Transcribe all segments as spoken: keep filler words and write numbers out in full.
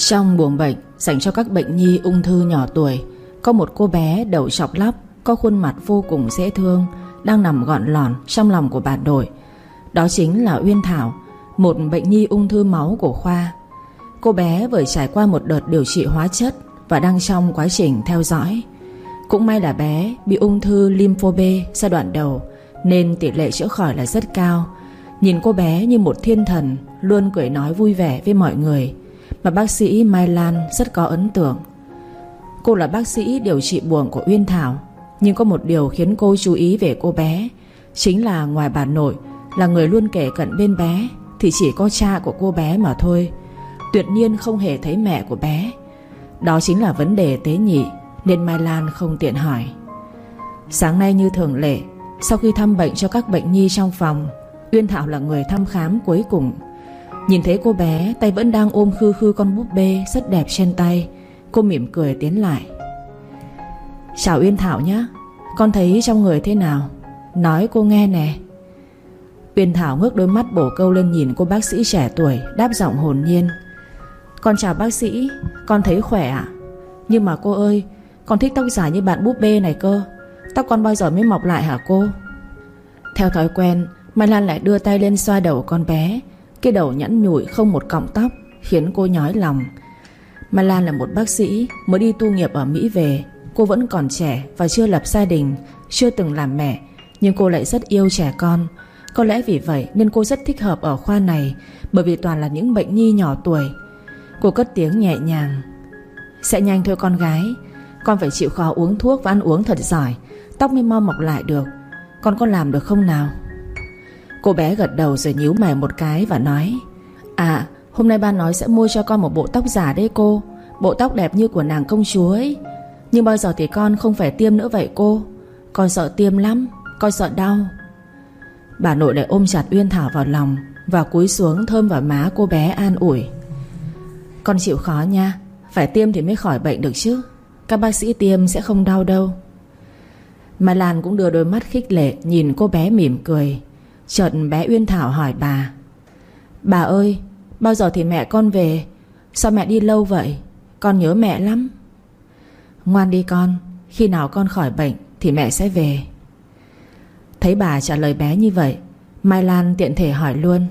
Trong buồng bệnh dành cho các bệnh nhi ung thư nhỏ tuổi, có một cô bé đầu chọc lóc, có khuôn mặt vô cùng dễ thương, đang nằm gọn lỏn trong lòng của bà nội. Đó chính là Uyên Thảo, một bệnh nhi ung thư máu của khoa. Cô bé vừa trải qua một đợt điều trị hóa chất và đang trong quá trình theo dõi. Cũng may là bé bị ung thư lympho B giai đoạn đầu, nên tỷ lệ chữa khỏi là rất cao. Nhìn cô bé như một thiên thần, luôn cười nói vui vẻ với mọi người, mà bác sĩ Mai Lan rất có ấn tượng. Cô là bác sĩ điều trị buồng của Uyên Thảo, nhưng có một điều khiến cô chú ý về cô bé, chính là ngoài bà nội là người luôn kề cận bên bé, thì chỉ có cha của cô bé mà thôi. Tuyệt nhiên không hề thấy mẹ của bé. Đó chính là vấn đề tế nhị, nên Mai Lan không tiện hỏi. Sáng nay như thường lệ, sau khi thăm bệnh cho các bệnh nhi trong phòng, Uyên Thảo là người thăm khám cuối cùng. Nhìn thấy cô bé tay vẫn đang ôm khư khư con búp bê rất đẹp trên tay, cô mỉm cười tiến lại. Chào Uyên Thảo nhé, con thấy trong người thế nào? Nói cô nghe nè. Uyên Thảo ngước đôi mắt bổ câu lên nhìn cô bác sĩ trẻ tuổi, đáp giọng hồn nhiên. Con chào bác sĩ, con thấy khỏe ạ. Nhưng mà cô ơi, con thích tóc dài như bạn búp bê này cơ. Tóc con bao giờ mới mọc lại hả cô? Theo thói quen, Mai Lan lại đưa tay lên xoa đầu con bé. Cái đầu nhẵn nhụi không một cọng tóc khiến cô nhói lòng. Mai Lan là một bác sĩ mới đi tu nghiệp ở Mỹ về. Cô vẫn còn trẻ và chưa lập gia đình, chưa từng làm mẹ, nhưng cô lại rất yêu trẻ con. Có lẽ vì vậy nên cô rất thích hợp ở khoa này, bởi vì toàn là những bệnh nhi nhỏ tuổi. Cô cất tiếng nhẹ nhàng. Sẽ nhanh thôi con gái, con phải chịu khó uống thuốc và ăn uống thật giỏi, tóc mới mau mọc lại được. Con có làm được không nào? Cô bé gật đầu rồi nhíu mày một cái và nói. À, hôm nay ba nói sẽ mua cho con một bộ tóc giả đấy cô. Bộ tóc đẹp như của nàng công chúa ấy. Nhưng bao giờ thì con không phải tiêm nữa vậy cô? Con sợ tiêm lắm, con sợ đau. Bà nội lại ôm chặt Uyên Thảo vào lòng và cúi xuống thơm vào má cô bé an ủi. Con chịu khó nha, phải tiêm thì mới khỏi bệnh được chứ. Các bác sĩ tiêm sẽ không đau đâu. Mai Lan cũng đưa đôi mắt khích lệ nhìn cô bé mỉm cười. Chợt bé Uyên Thảo hỏi bà. Bà ơi, bao giờ thì mẹ con về? Sao mẹ đi lâu vậy? Con nhớ mẹ lắm. Ngoan đi con, khi nào con khỏi bệnh thì mẹ sẽ về. Thấy bà trả lời bé như vậy, Mai Lan tiện thể hỏi luôn.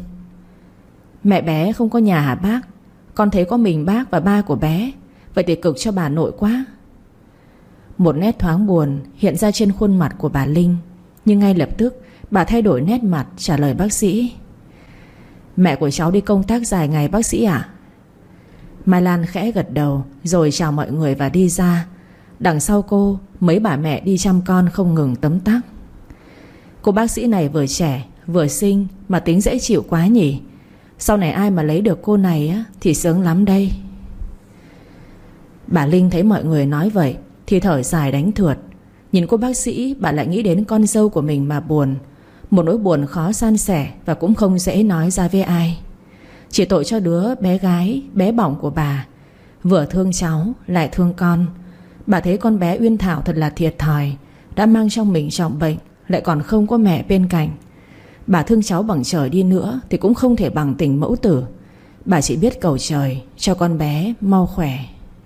Mẹ bé không có nhà hả bác? Con thấy có mình bác và ba của bé. Vậy thì cực cho bà nội quá. Một nét thoáng buồn hiện ra trên khuôn mặt của bà Linh, nhưng ngay lập tức bà thay đổi nét mặt trả lời bác sĩ. Mẹ của cháu đi công tác dài ngày bác sĩ ạ. Mai Lan khẽ gật đầu rồi chào mọi người và đi ra. Đằng sau cô, mấy bà mẹ đi chăm con không ngừng tấm tắc. Cô bác sĩ này vừa trẻ vừa xinh mà tính dễ chịu quá nhỉ. Sau này ai mà lấy được cô này á thì sướng lắm đây. Bà Linh thấy mọi người nói vậy thì thở dài đánh thượt. Nhìn cô bác sĩ, bà lại nghĩ đến con dâu của mình mà buồn. Một nỗi buồn khó san sẻ và cũng không dễ nói ra với ai. Chỉ tội cho đứa bé gái bé bỏng của bà, vừa thương cháu lại thương con. Bà thấy con bé Uyên Thảo thật là thiệt thòi, đã mang trong mình trọng bệnh, lại còn không có mẹ bên cạnh. Bà thương cháu bằng trời đi nữa thì cũng không thể bằng tình mẫu tử. Bà chỉ biết cầu trời cho con bé mau khỏe.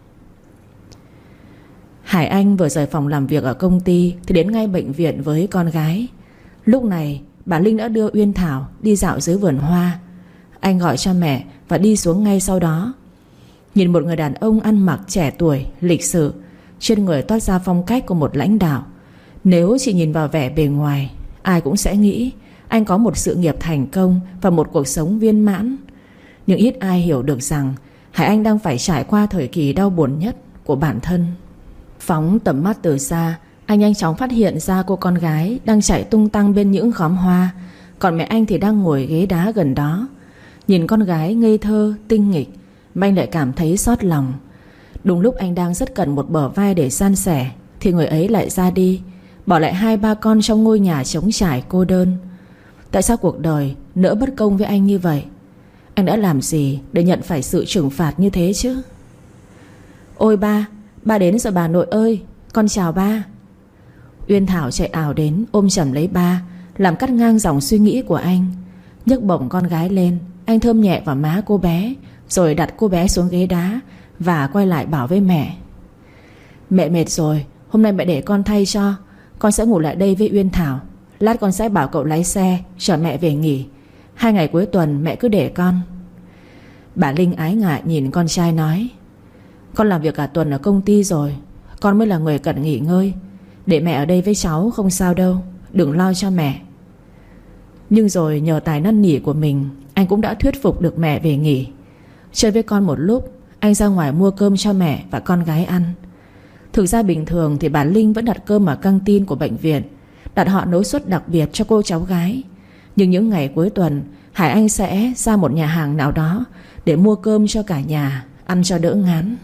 Hải Anh vừa rời phòng làm việc ở công ty thì đến ngay bệnh viện với con gái. Lúc này bà Linh đã đưa Uyên Thảo đi dạo dưới vườn hoa. Anh gọi cho mẹ và đi xuống ngay sau đó. Nhìn một người đàn ông ăn mặc trẻ tuổi, lịch sự, trên người toát ra phong cách của một lãnh đạo. Nếu chỉ nhìn vào vẻ bề ngoài, ai cũng sẽ nghĩ anh có một sự nghiệp thành công và một cuộc sống viên mãn. Nhưng ít ai hiểu được rằng Hải Anh đang phải trải qua thời kỳ đau buồn nhất của bản thân. Phóng tầm mắt từ xa, anh nhanh chóng phát hiện ra cô con gái đang chạy tung tăng bên những khóm hoa, còn mẹ anh thì đang ngồi ghế đá gần đó. Nhìn con gái ngây thơ, tinh nghịch, anh lại cảm thấy xót lòng. Đúng lúc anh đang rất cần một bờ vai để san sẻ thì người ấy lại ra đi, bỏ lại hai ba con trong ngôi nhà trống trải cô đơn. Tại sao cuộc đời nỡ bất công với anh như vậy? Anh đã làm gì để nhận phải sự trừng phạt như thế chứ? Ôi ba, ba đến rồi bà nội ơi, con chào ba. Uyên Thảo chạy ảo đến ôm chầm lấy ba, làm cắt ngang dòng suy nghĩ của anh. Nhấc bổng con gái lên, anh thơm nhẹ vào má cô bé, rồi đặt cô bé xuống ghế đá, và quay lại bảo với mẹ: Mẹ mệt rồi, hôm nay mẹ để con thay cho. Con sẽ ngủ lại đây với Uyên Thảo. Lát con sẽ bảo cậu lái xe chở mẹ về nghỉ. Hai ngày cuối tuần mẹ cứ để con. Bà Linh ái ngại nhìn con trai nói: Con làm việc cả tuần ở công ty rồi, con mới là người cần nghỉ ngơi. Để mẹ ở đây với cháu không sao đâu, đừng lo cho mẹ. Nhưng rồi nhờ tài năn nỉ của mình, anh cũng đã thuyết phục được mẹ về nghỉ. Chơi với con một lúc, anh ra ngoài mua cơm cho mẹ và con gái ăn. Thực ra bình thường thì bà Linh vẫn đặt cơm ở căng tin của bệnh viện, đặt họ nấu suất đặc biệt cho cô cháu gái. Nhưng những ngày cuối tuần, Hải Anh sẽ ra một nhà hàng nào đó để mua cơm cho cả nhà, ăn cho đỡ ngán.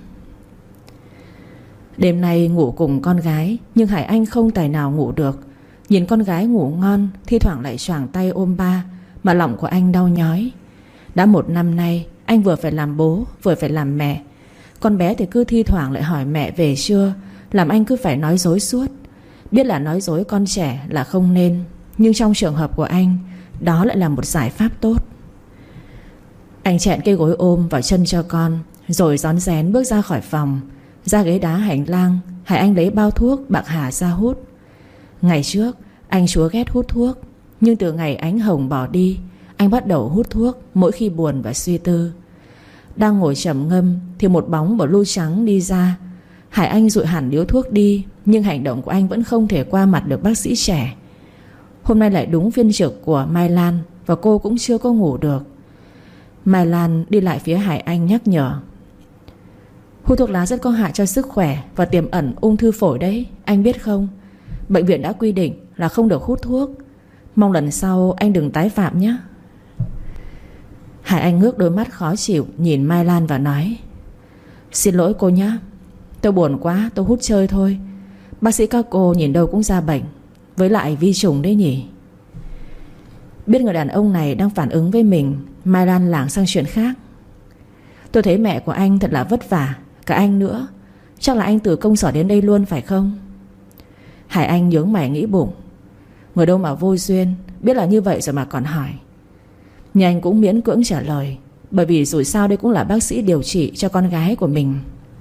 Đêm nay ngủ cùng con gái, nhưng Hải Anh không tài nào ngủ được. Nhìn con gái ngủ ngon, thi thoảng lại choàng tay ôm ba, mà lòng của anh đau nhói. Đã một năm nay, anh vừa phải làm bố, vừa phải làm mẹ. Con bé thì cứ thi thoảng lại hỏi mẹ về chưa, làm anh cứ phải nói dối suốt. Biết là nói dối con trẻ là không nên, nhưng trong trường hợp của anh, đó lại là một giải pháp tốt. Anh chẹn cây gối ôm vào chân cho con, rồi rón rén bước ra khỏi phòng. Ra ghế đá hành lang, Hải Anh lấy bao thuốc bạc hà ra hút. Ngày trước anh chúa ghét hút thuốc, nhưng từ ngày Ánh Hồng bỏ đi, anh bắt đầu hút thuốc mỗi khi buồn và suy tư. Đang ngồi trầm ngâm thì một bóng blue trắng đi ra. Hải Anh dụi hẳn điếu thuốc đi, nhưng hành động của anh vẫn không thể qua mặt được bác sĩ trẻ. Hôm nay lại đúng phiên trực của Mai Lan, và cô cũng chưa có ngủ được. Mai Lan đi lại phía Hải Anh nhắc nhở: Hút thuốc lá rất có hại cho sức khỏe và tiềm ẩn ung thư phổi đấy, anh biết không? Bệnh viện đã quy định là không được hút thuốc. Mong lần sau anh đừng tái phạm nhé. Hải Anh ngước đôi mắt khó chịu nhìn Mai Lan và nói: Xin lỗi cô nhé, tôi buồn quá, tôi hút chơi thôi. Bác sĩ các cô nhìn đâu cũng ra bệnh, với lại vi trùng đấy nhỉ. Biết người đàn ông này đang phản ứng với mình, Mai Lan lảng sang chuyện khác: Tôi thấy mẹ của anh thật là vất vả, cả anh nữa. Chắc là anh từ công sở đến đây luôn phải không? Hải Anh nhướng mày nghĩ bụng: Người đâu mà vô duyên, biết là như vậy rồi mà còn hỏi. Nhưng anh cũng miễn cưỡng trả lời, bởi vì dù sao đây cũng là bác sĩ điều trị cho con gái của mình.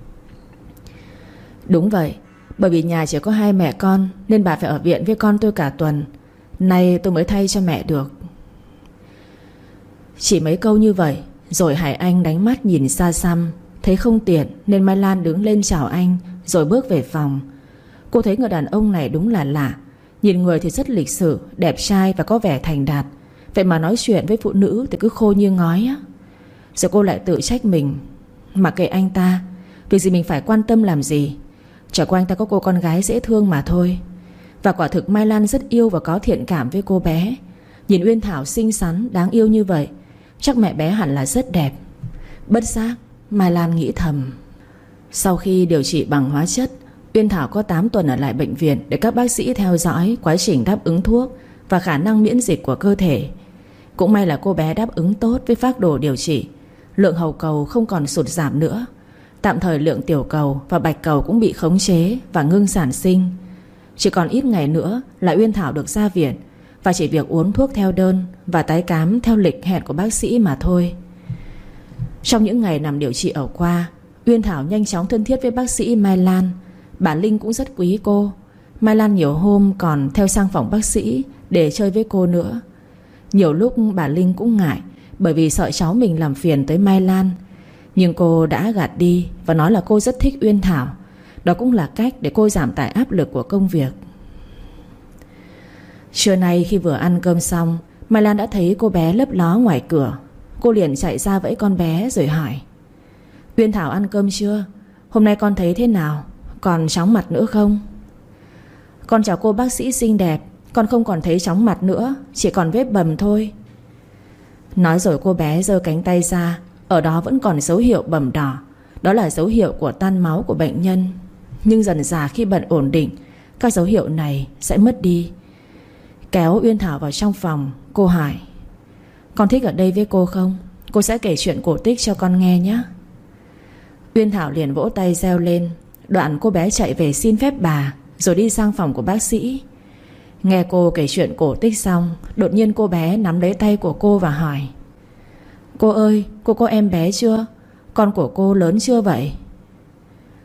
Đúng vậy, bởi vì nhà chỉ có hai mẹ con, nên bà phải ở viện với con tôi cả tuần. Nay tôi mới thay cho mẹ được. Chỉ mấy câu như vậy, rồi Hải Anh đánh mắt nhìn xa xăm. Thấy không tiện nên Mai Lan đứng lên chào anh, rồi bước về phòng. Cô thấy người đàn ông này đúng là lạ. Nhìn người thì rất lịch sự, đẹp trai và có vẻ thành đạt, vậy mà nói chuyện với phụ nữ thì cứ khô như ngói á. Rồi cô lại tự trách mình: Mặc kệ anh ta, việc gì mình phải quan tâm làm gì. Chả qua anh ta có cô con gái dễ thương mà thôi. Và quả thực Mai Lan rất yêu và có thiện cảm với cô bé. Nhìn Uyên Thảo xinh xắn, đáng yêu như vậy, chắc mẹ bé hẳn là rất đẹp. Bất giác Mai Lan nghĩ thầm. Sau khi điều trị bằng hóa chất, Uyên Thảo có tám tuần ở lại bệnh viện để các bác sĩ theo dõi quá trình đáp ứng thuốc và khả năng miễn dịch của cơ thể. Cũng may là cô bé đáp ứng tốt với phác đồ điều trị. Lượng hậu cầu không còn sụt giảm nữa. Tạm thời lượng tiểu cầu và bạch cầu cũng bị khống chế và ngưng sản sinh. Chỉ còn ít ngày nữa là Uyên Thảo được ra viện, và chỉ việc uống thuốc theo đơn và tái khám theo lịch hẹn của bác sĩ mà thôi. Trong những ngày nằm điều trị ở khoa, Uyên Thảo nhanh chóng thân thiết với bác sĩ Mai Lan. Bà Linh cũng rất quý cô. Mai Lan nhiều hôm còn theo sang phòng bác sĩ để chơi với cô nữa. Nhiều lúc bà Linh cũng ngại, bởi vì sợ cháu mình làm phiền tới Mai Lan. Nhưng cô đã gạt đi và nói là cô rất thích Uyên Thảo. Đó cũng là cách để cô giảm tải áp lực của công việc. Trưa nay khi vừa ăn cơm xong, Mai Lan đã thấy cô bé lấp ló ngoài cửa. Cô liền chạy ra vẫy con bé rồi hỏi: Uyên Thảo ăn cơm chưa? Hôm nay con thấy thế nào? Còn chóng mặt nữa không? Con chào cô bác sĩ xinh đẹp, con không còn thấy chóng mặt nữa, chỉ còn vết bầm thôi. Nói rồi cô bé giơ cánh tay ra. Ở đó vẫn còn dấu hiệu bầm đỏ. Đó là dấu hiệu của tan máu của bệnh nhân. Nhưng dần dà khi bệnh ổn định, các dấu hiệu này sẽ mất đi. Kéo Uyên Thảo vào trong phòng, cô hỏi: Con thích ở đây với cô không? Cô sẽ kể chuyện cổ tích cho con nghe nhé. Uyên Thảo liền vỗ tay reo lên. Đoạn cô bé chạy về xin phép bà, rồi đi sang phòng của bác sĩ. Nghe cô kể chuyện cổ tích xong, đột nhiên cô bé nắm lấy tay của cô và hỏi: Cô ơi, cô có em bé chưa? Con của cô lớn chưa vậy?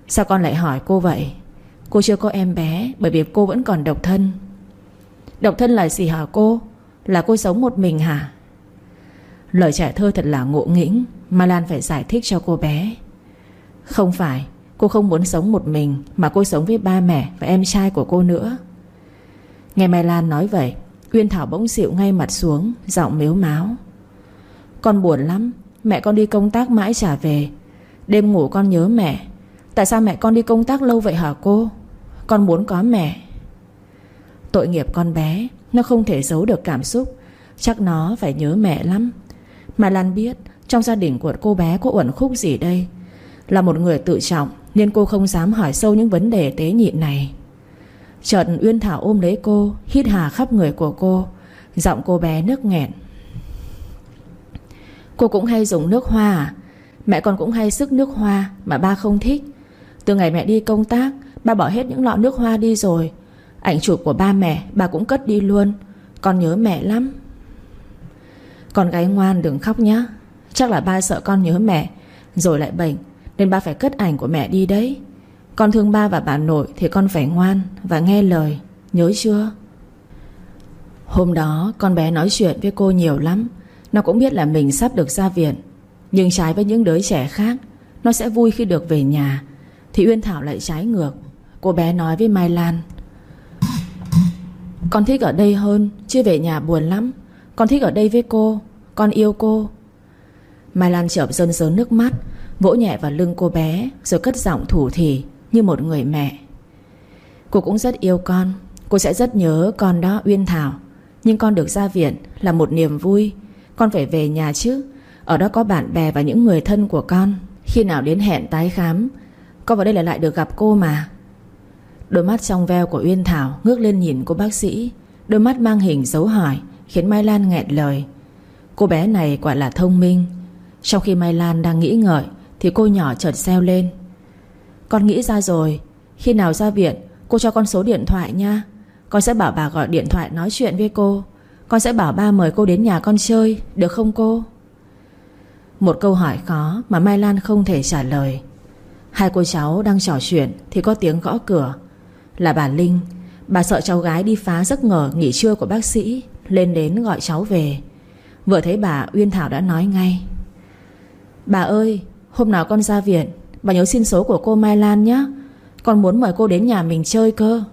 Sao con lại hỏi cô vậy? Cô chưa có em bé bởi vì cô vẫn còn độc thân. Độc thân là gì hả cô? Là cô sống một mình hả? Lời trẻ thơ thật là ngộ nghĩnh. Mai Lan phải giải thích cho cô bé. Không phải, cô không muốn sống một mình, mà cô sống với ba mẹ và em trai của cô nữa. Nghe Mai Lan nói vậy, Uyên Thảo bỗng xịu ngay mặt xuống, giọng mếu máo. Con buồn lắm. Mẹ con đi công tác mãi chả về. Đêm ngủ con nhớ mẹ. Tại sao mẹ con đi công tác lâu vậy hả cô? Con muốn có mẹ. Tội nghiệp con bé, nó không thể giấu được cảm xúc. Chắc nó phải nhớ mẹ lắm. Mà Lan biết trong gia đình của cô bé có uẩn khúc gì đây. Là một người tự trọng nên cô không dám hỏi sâu những vấn đề tế nhị này. Chợt Uyên Thảo ôm lấy cô, hít hà khắp người của cô. Giọng cô bé nức nghẹn. Cô cũng hay dùng nước hoa à? Mẹ con cũng hay sức nước hoa mà ba không thích. Từ ngày mẹ đi công tác, ba bỏ hết những lọ nước hoa đi rồi. Ảnh chụp của ba mẹ ba cũng cất đi luôn. Con nhớ mẹ lắm. Con gái ngoan đừng khóc nhá. Chắc là ba sợ con nhớ mẹ rồi lại bệnh, nên ba phải cất ảnh của mẹ đi đấy. Con thương ba và bà nội thì con phải ngoan và nghe lời, nhớ chưa? Hôm đó con bé nói chuyện với cô nhiều lắm. Nó cũng biết là mình sắp được ra viện, nhưng trái với những đứa trẻ khác, nó sẽ vui khi được về nhà. Thì Uyên Thảo lại trái ngược. Cô bé nói với Mai Lan. Con thích ở đây hơn, chứ về nhà buồn lắm. Con thích ở đây với cô. Con yêu cô. Mai Lan chợp rơn rớn nước mắt, vỗ nhẹ vào lưng cô bé, rồi cất giọng thủ thỉ như một người mẹ. Cô cũng rất yêu con. Cô sẽ rất nhớ con đó Uyên Thảo. Nhưng con được ra viện là một niềm vui. Con phải về nhà chứ. Ở đó có bạn bè và những người thân của con. Khi nào đến hẹn tái khám, con vào đây là lại được gặp cô mà. Đôi mắt trong veo của Uyên Thảo ngước lên nhìn cô bác sĩ. Đôi mắt mang hình dấu hỏi khiến Mai Lan nghẹn lời. Cô bé này quả là thông minh. Trong khi Mai Lan đang nghĩ ngợi thì cô nhỏ chợt reo lên. Con nghĩ ra rồi. Khi nào ra viện cô cho con số điện thoại nha. Con sẽ bảo bà gọi điện thoại nói chuyện với cô. Con sẽ bảo ba mời cô đến nhà con chơi, được không cô? Một câu hỏi khó mà Mai Lan không thể trả lời. Hai cô cháu đang trò chuyện thì có tiếng gõ cửa. Là bà Linh. Bà sợ cháu gái đi phá giấc ngủ nghỉ trưa của bác sĩ, lên đến gọi cháu về. Vừa thấy bà, Uyên Thảo đã nói ngay. Bà ơi, hôm nào con ra viện, bà nhớ xin số của cô Mai Lan nhé. Con muốn mời cô đến nhà mình chơi cơ.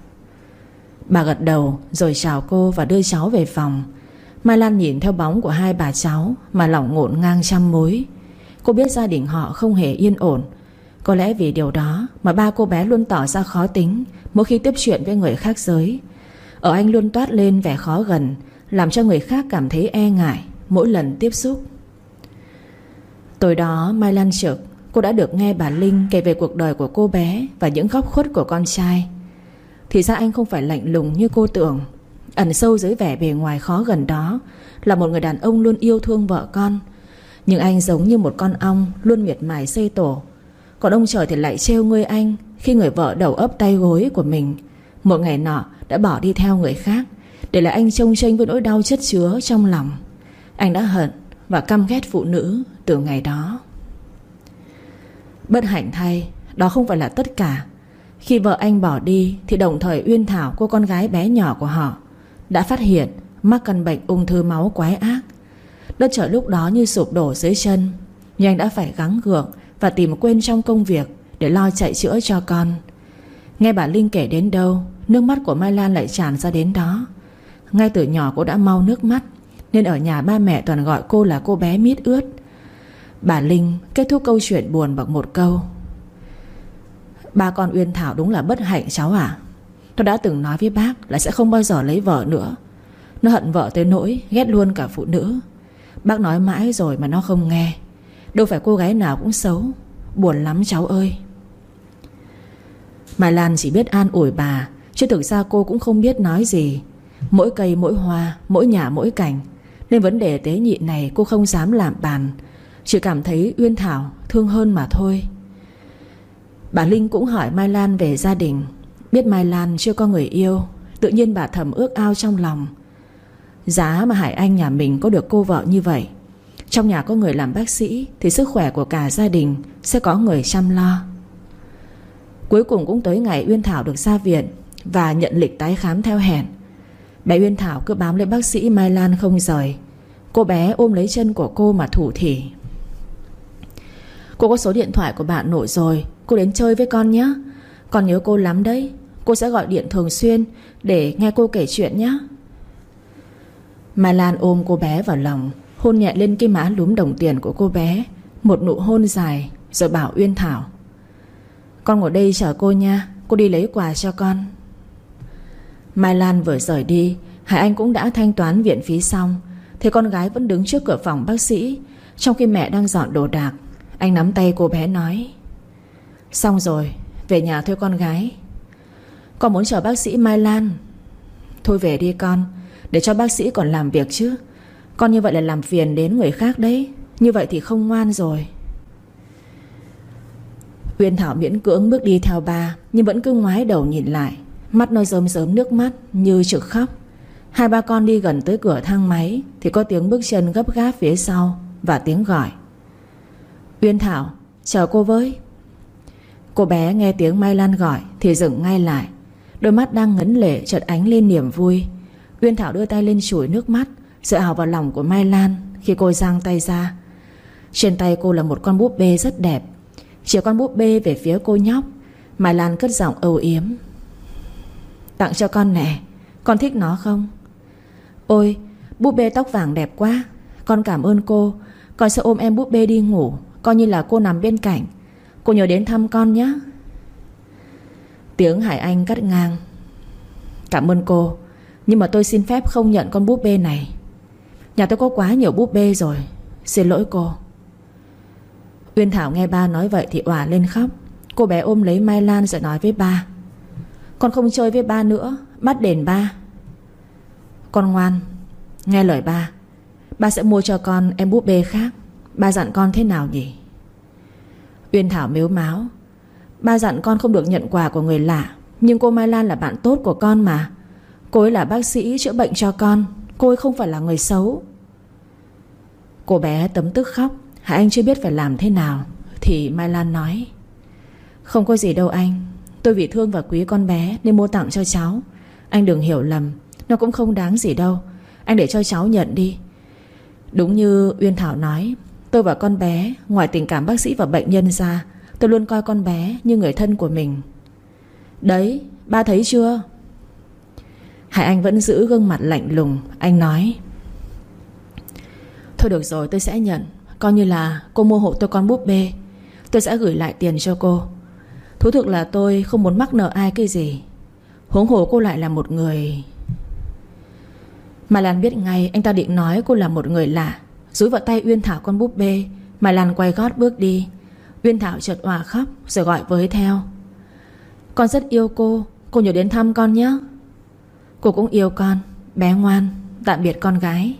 Bà gật đầu rồi chào cô và đưa cháu về phòng. Mai Lan nhìn theo bóng của hai bà cháu mà lòng ngổn ngang trăm mối. Cô biết gia đình họ không hề yên ổn. Có lẽ vì điều đó mà ba cô bé luôn tỏ ra khó tính mỗi khi tiếp chuyện với người khác giới. Ở anh luôn toát lên vẻ khó gần, làm cho người khác cảm thấy e ngại mỗi lần tiếp xúc. Tối đó Mai Lan trực, cô đã được nghe bà Linh kể về cuộc đời của cô bé và những góc khuất của con trai. Thì ra anh không phải lạnh lùng như cô tưởng. Ẩn sâu dưới vẻ bề ngoài khó gần đó là một người đàn ông luôn yêu thương vợ con. Nhưng anh giống như một con ong luôn miệt mài xây tổ. Còn ông trời thì lại trêu ngươi anh khi người vợ đầu ấp tay gối của mình một ngày nọ đã bỏ đi theo người khác, để lại anh chông chênh với nỗi đau chất chứa trong lòng. Anh đã hận và căm ghét phụ nữ từ ngày đó. Bất hạnh thay, đó không phải là tất cả. Khi vợ anh bỏ đi thì đồng thời Uyên Thảo, cô con gái bé nhỏ của họ, đã phát hiện mắc căn bệnh ung thư máu quái ác. Đất trời lúc đó như sụp đổ dưới chân, nhưng anh đã phải gắng gượng và tìm quên trong công việc để lo chạy chữa cho con. Nghe bà Linh kể đến đâu, nước mắt của Mai Lan lại tràn ra đến đó. Ngay từ nhỏ cô đã mau nước mắt, nên ở nhà ba mẹ toàn gọi cô là cô bé mít ướt. Bà Linh kết thúc câu chuyện buồn bằng một câu. Ba con Uyên Thảo đúng là bất hạnh cháu à. Tôi đã từng nói với bác là sẽ không bao giờ lấy vợ nữa. Nó hận vợ tới nỗi ghét luôn cả phụ nữ. Bác nói mãi rồi mà nó không nghe. Đâu phải cô gái nào cũng xấu. Buồn lắm cháu ơi. Mai Lan chỉ biết an ủi bà, chứ thực ra cô cũng không biết nói gì. Mỗi cây mỗi hoa, mỗi nhà mỗi cảnh, nên vấn đề tế nhị này cô không dám làm bàn. Chỉ cảm thấy Uyên Thảo thương hơn mà thôi. Bà Linh cũng hỏi Mai Lan về gia đình. Biết Mai Lan chưa có người yêu, tự nhiên bà thầm ước ao trong lòng. Giá mà Hải Anh nhà mình có được cô vợ như vậy, trong nhà có người làm bác sĩ, thì sức khỏe của cả gia đình sẽ có người chăm lo. Cuối cùng cũng tới ngày Uyên Thảo được ra viện và nhận lịch tái khám theo hẹn. Bé Uyên Thảo cứ bám lấy bác sĩ Mai Lan không rời. Cô bé ôm lấy chân của cô mà thủ thỉ: "Cô có số điện thoại của bạn nội rồi, cô đến chơi với con nhé. Con nhớ cô lắm đấy. Cô sẽ gọi điện thường xuyên để nghe cô kể chuyện nhé." Mai Lan ôm cô bé vào lòng, hôn nhẹ lên cái má lúm đồng tiền của cô bé, một nụ hôn dài, rồi bảo Uyên Thảo: "Con ngồi đây chờ cô nha, cô đi lấy quà cho con." Mai Lan vừa rời đi, Hải Anh cũng đã thanh toán viện phí xong. Thấy con gái vẫn đứng trước cửa phòng bác sĩ, trong khi mẹ đang dọn đồ đạc, anh nắm tay cô bé nói: "Xong rồi, về nhà thôi con gái." "Con muốn chờ bác sĩ Mai Lan." "Thôi về đi con, để cho bác sĩ còn làm việc chứ. Con như vậy là làm phiền đến người khác đấy. Như vậy thì không ngoan rồi." Uyên Thảo miễn cưỡng bước đi theo ba, nhưng vẫn cứ ngoái đầu nhìn lại, mắt nó rơm rớm nước mắt như trực khóc. Hai ba con đi gần tới cửa thang máy thì có tiếng bước chân gấp gáp phía sau và tiếng gọi: "Uyên Thảo, chờ cô với." Cô bé nghe tiếng Mai Lan gọi thì dừng ngay lại, đôi mắt đang ngấn lệ chợt ánh lên niềm vui. Uyên Thảo đưa tay lên chùi nước mắt, rồi ào vào lòng của Mai Lan. Khi cô giang tay ra, trên tay cô là một con búp bê rất đẹp. Chỉ con búp bê về phía cô nhóc, Mai Lan cất giọng âu yếm: "Tặng cho con nè, con thích nó không?" "Ôi, búp bê tóc vàng đẹp quá. Con cảm ơn cô. Con sẽ ôm em búp bê đi ngủ, coi như là cô nằm bên cạnh. Cô nhớ đến thăm con nhé." Tiếng Hải Anh cắt ngang: "Cảm ơn cô, nhưng mà tôi xin phép không nhận con búp bê này. Nhà tôi có quá nhiều búp bê rồi. Xin lỗi cô." Uyên Thảo nghe ba nói vậy thì òa lên khóc. Cô bé ôm lấy Mai Lan rồi nói với ba: "Con không chơi với ba nữa, bắt đền ba." "Con ngoan, nghe lời ba. Ba sẽ mua cho con em búp bê khác. Ba dặn con thế nào nhỉ?" Uyên Thảo mếu máo: "Ba dặn con không được nhận quà của người lạ, nhưng cô Mai Lan là bạn tốt của con mà. Cô ấy là bác sĩ chữa bệnh cho con, cô ấy không phải là người xấu." Cô bé tấm tức khóc. Hải Anh chưa biết phải làm thế nào thì Mai Lan nói: "Không có gì đâu anh. Tôi vì thương và quý con bé nên mua tặng cho cháu. Anh đừng hiểu lầm, nó cũng không đáng gì đâu. Anh để cho cháu nhận đi. Đúng như Uyên Thảo nói, tôi và con bé, ngoài tình cảm bác sĩ và bệnh nhân ra, tôi luôn coi con bé như người thân của mình. Đấy, ba thấy chưa?" Hải Anh vẫn giữ gương mặt lạnh lùng. Anh nói: "Thôi được rồi, tôi sẽ nhận. Coi như là cô mua hộ tôi con búp bê. Tôi sẽ gửi lại tiền cho cô. Thú thực là tôi không muốn mắc nợ ai cái gì. Huống hồ cô lại là một người..." Mai Lan biết ngay anh ta định nói cô là một người lạ. Dúi vào tay Uyên Thảo con búp bê. Mai Lan quay gót bước đi. Uyên Thảo chợt òa khóc rồi gọi với theo: "Con rất yêu cô. Cô nhớ đến thăm con nhé." "Cô cũng yêu con, bé ngoan. Tạm biệt con gái."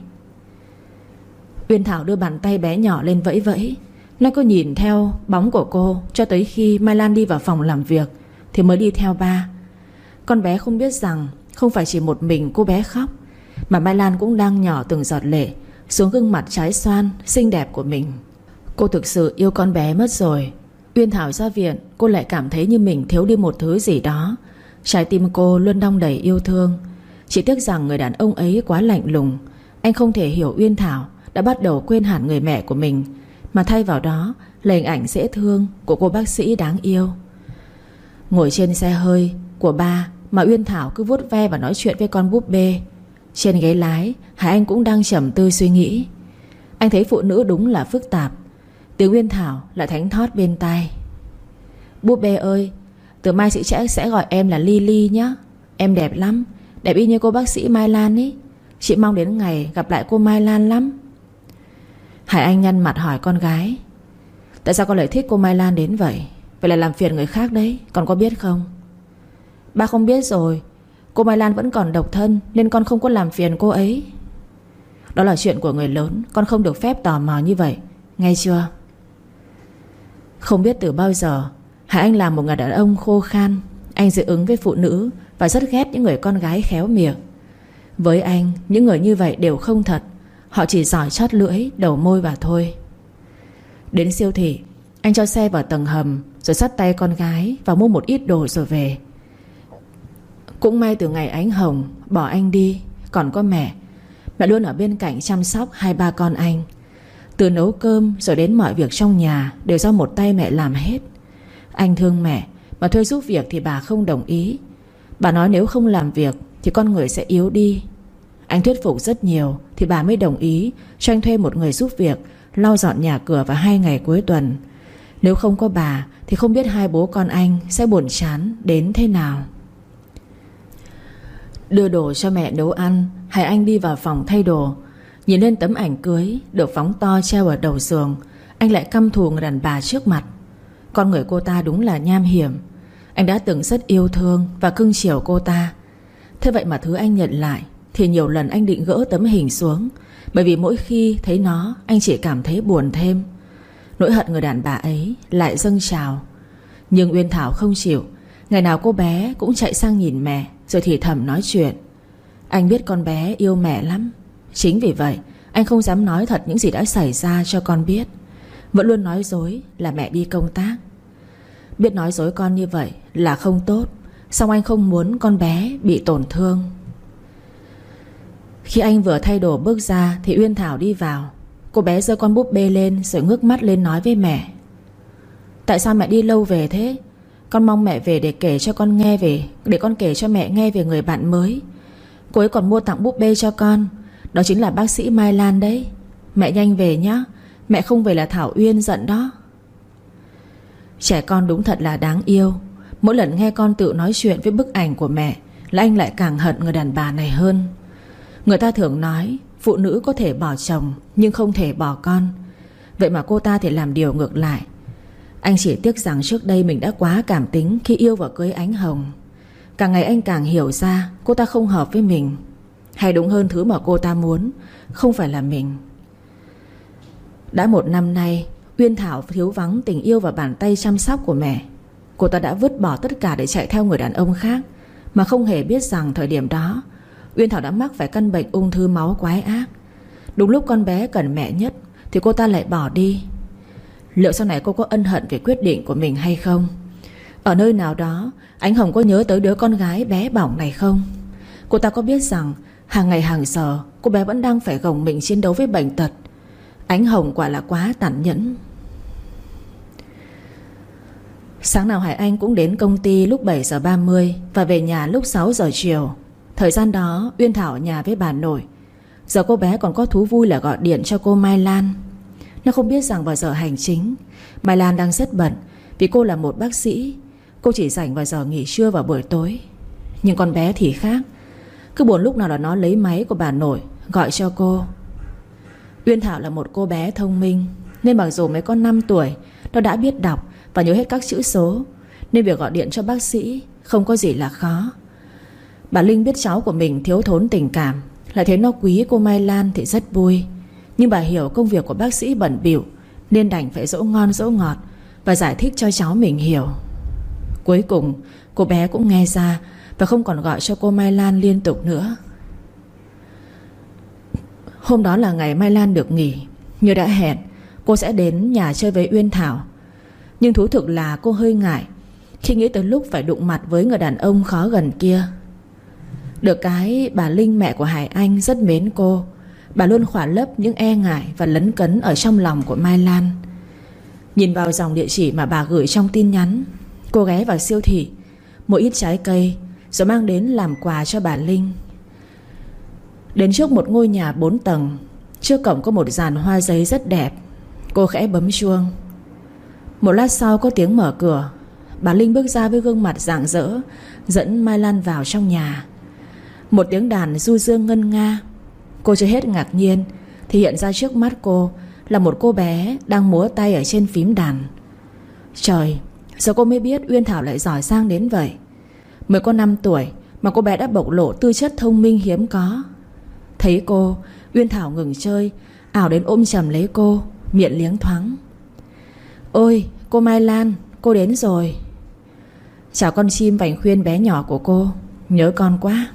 Uyên Thảo đưa bàn tay bé nhỏ lên vẫy vẫy. Nó cứ nhìn theo bóng của cô cho tới khi Mai Lan đi vào phòng làm việc thì mới đi theo ba. Con bé không biết rằng không phải chỉ một mình cô bé khóc, mà Mai Lan cũng đang nhỏ từng giọt lệ xuống gương mặt trái xoan xinh đẹp của mình. Cô thực sự yêu con bé mất rồi. Uyên Thảo ra viện, cô lại cảm thấy như mình thiếu đi một thứ gì đó. Trái tim cô luôn đong đầy yêu thương. Chỉ tiếc rằng người đàn ông ấy quá lạnh lùng. Anh không thể hiểu Uyên Thảo đã bắt đầu quên hẳn người mẹ của mình, mà thay vào đó là hình ảnh dễ thương của cô bác sĩ đáng yêu. Ngồi trên xe hơi của ba mà Uyên Thảo cứ vuốt ve và nói chuyện với con búp bê. Trên ghế lái, Hải Anh cũng đang trầm tư suy nghĩ. Anh thấy phụ nữ đúng là phức tạp. Tiếng Uyên Thảo lại thánh thót bên tai: "Búp bê ơi, từ mai chị sẽ sẽ gọi em là Lily nhé. Em đẹp lắm, đẹp y như cô bác sĩ Mai Lan ấy. Chị mong đến ngày gặp lại cô Mai Lan lắm." Hải Anh nhăn mặt hỏi con gái: "Tại sao con lại thích cô Mai Lan đến vậy? Vậy là làm phiền người khác đấy, con có biết không?" "Ba không biết rồi. Cô Mai Lan vẫn còn độc thân nên con không có làm phiền cô ấy." "Đó là chuyện của người lớn, con không được phép tò mò như vậy, nghe chưa?" Không biết từ bao giờ Hải Anh là một người đàn ông khô khan. Anh dị ứng với phụ nữ và rất ghét những người con gái khéo miệng. Với anh, những người như vậy đều không thật. Họ chỉ giỏi chót lưỡi, đầu môi và thôi. Đến siêu thị, anh cho xe vào tầng hầm rồi dắt tay con gái và mua một ít đồ rồi về. Cũng may từ ngày Ánh Hồng bỏ anh đi, còn có mẹ. Mẹ luôn ở bên cạnh chăm sóc hai ba con anh. Từ nấu cơm rồi đến mọi việc trong nhà đều do một tay mẹ làm hết. Anh thương mẹ, mà thuê giúp việc thì bà không đồng ý. Bà nói nếu không làm việc thì con người sẽ yếu đi. Anh thuyết phục rất nhiều thì bà mới đồng ý cho anh thuê một người giúp việc, lau dọn nhà cửa vào hai ngày cuối tuần. Nếu không có bà thì không biết hai bố con anh sẽ buồn chán đến thế nào. Đưa đồ cho mẹ nấu ăn, Hải Anh đi vào phòng thay đồ. Nhìn lên tấm ảnh cưới được phóng to treo ở đầu giường, anh lại căm thù người đàn bà trước mặt. Con người cô ta đúng là nham hiểm. Anh đã từng rất yêu thương và cưng chiều cô ta. Thế vậy mà thứ anh nhận lại thì nhiều lần anh định gỡ tấm hình xuống, bởi vì mỗi khi thấy nó anh chỉ cảm thấy buồn thêm. Nỗi hận người đàn bà ấy lại dâng trào. Nhưng Uyên Thảo không chịu. Ngày nào cô bé cũng chạy sang nhìn mẹ, rồi thì thầm nói chuyện. Anh biết con bé yêu mẹ lắm. Chính vì vậy anh không dám nói thật những gì đã xảy ra cho con biết. Vẫn luôn nói dối là mẹ đi công tác. Biết nói dối con như vậy là không tốt, song anh không muốn con bé bị tổn thương. Khi anh vừa thay đồ bước ra thì Uyên Thảo đi vào. Cô bé giơ con búp bê lên rồi ngước mắt lên nói với mẹ: Tại sao mẹ đi lâu về thế? Con mong mẹ về để kể cho con nghe về Để con kể cho mẹ nghe về người bạn mới. Cô ấy còn mua tặng búp bê cho con. Đó chính là bác sĩ Mai Lan đấy. Mẹ nhanh về nhé. Mẹ không về là Thảo Uyên giận đó. Trẻ con đúng thật là đáng yêu. Mỗi lần nghe con tự nói chuyện với bức ảnh của mẹ là anh lại càng hận người đàn bà này hơn. Người ta thường nói phụ nữ có thể bỏ chồng nhưng không thể bỏ con. Vậy mà cô ta thì làm điều ngược lại. Anh chỉ tiếc rằng trước đây mình đã quá cảm tính khi yêu và cưới Ánh Hồng. Càng ngày anh càng hiểu ra cô ta không hợp với mình. Hay đúng hơn, thứ mà cô ta muốn không phải là mình. Đã một năm nay Uyên Thảo thiếu vắng tình yêu và bàn tay chăm sóc của mẹ. Cô ta đã vứt bỏ tất cả để chạy theo người đàn ông khác, mà không hề biết rằng thời điểm đó Uyên Thảo đã mắc phải căn bệnh ung thư máu quái ác. Đúng lúc con bé cần mẹ nhất thì cô ta lại bỏ đi. Liệu sau này cô có ân hận về quyết định của mình hay không? Ở nơi nào đó Ánh Hồng có nhớ tới đứa con gái bé bỏng này không? Cô ta có biết rằng hàng ngày hàng giờ cô bé vẫn đang phải gồng mình chiến đấu với bệnh tật. Ánh Hồng quả là quá tàn nhẫn. Sáng nào Hải Anh cũng đến công ty lúc bảy giờ ba mươi và về nhà lúc sáu giờ chiều. Thời gian đó Uyên Thảo ở nhà với bà nội. Giờ cô bé còn có thú vui là gọi điện cho cô Mai Lan. Nó không biết rằng vào giờ hành chính Mai Lan đang rất bận, vì cô là một bác sĩ. Cô chỉ rảnh vào giờ nghỉ trưa và buổi tối. Nhưng con bé thì khác. Cứ buồn lúc nào là nó lấy máy của bà nội gọi cho cô. Uyên Thảo là một cô bé thông minh, nên mặc dù mới có năm tuổi, nó đã biết đọc và nhớ hết các chữ số, nên việc gọi điện cho bác sĩ không có gì là khó. Bà Linh biết cháu của mình thiếu thốn tình cảm, lại thấy nó quý cô Mai Lan thì rất vui. Nhưng bà hiểu công việc của bác sĩ bận bịu, nên đành phải dỗ ngon dỗ ngọt và giải thích cho cháu mình hiểu. Cuối cùng cô bé cũng nghe ra và không còn gọi cho cô Mai Lan liên tục nữa. Hôm đó là ngày Mai Lan được nghỉ. Như đã hẹn, cô sẽ đến nhà chơi với Uyên Thảo. Nhưng thú thực là cô hơi ngại khi nghĩ tới lúc phải đụng mặt với người đàn ông khó gần kia. Được cái bà Linh, mẹ của Hải Anh, rất mến cô. Bà luôn khỏa lấp những e ngại và lấn cấn ở trong lòng của Mai Lan. Nhìn vào dòng địa chỉ mà bà gửi trong tin nhắn, cô ghé vào siêu thị mua ít trái cây rồi mang đến làm quà cho bà Linh. Đến trước một ngôi nhà bốn tầng, trước cổng có một dàn hoa giấy rất đẹp. Cô khẽ bấm chuông. Một lát sau có tiếng mở cửa. Bà Linh bước ra với gương mặt rạng rỡ, dẫn Mai Lan vào trong nhà. Một tiếng đàn du dương ngân nga. Cô chưa hết ngạc nhiên thì hiện ra trước mắt cô là một cô bé đang múa tay ở trên phím đàn. Trời, giờ cô mới biết Uyên Thảo lại giỏi giang đến vậy. Mới có năm tuổi mà cô bé đã bộc lộ tư chất thông minh hiếm có. Thấy cô, Uyên Thảo ngừng chơi, ảo đến ôm chầm lấy cô, miệng liếng thoáng. Ôi, cô Mai Lan, cô đến rồi. Chào con chim vành khuyên bé nhỏ của cô, nhớ con quá.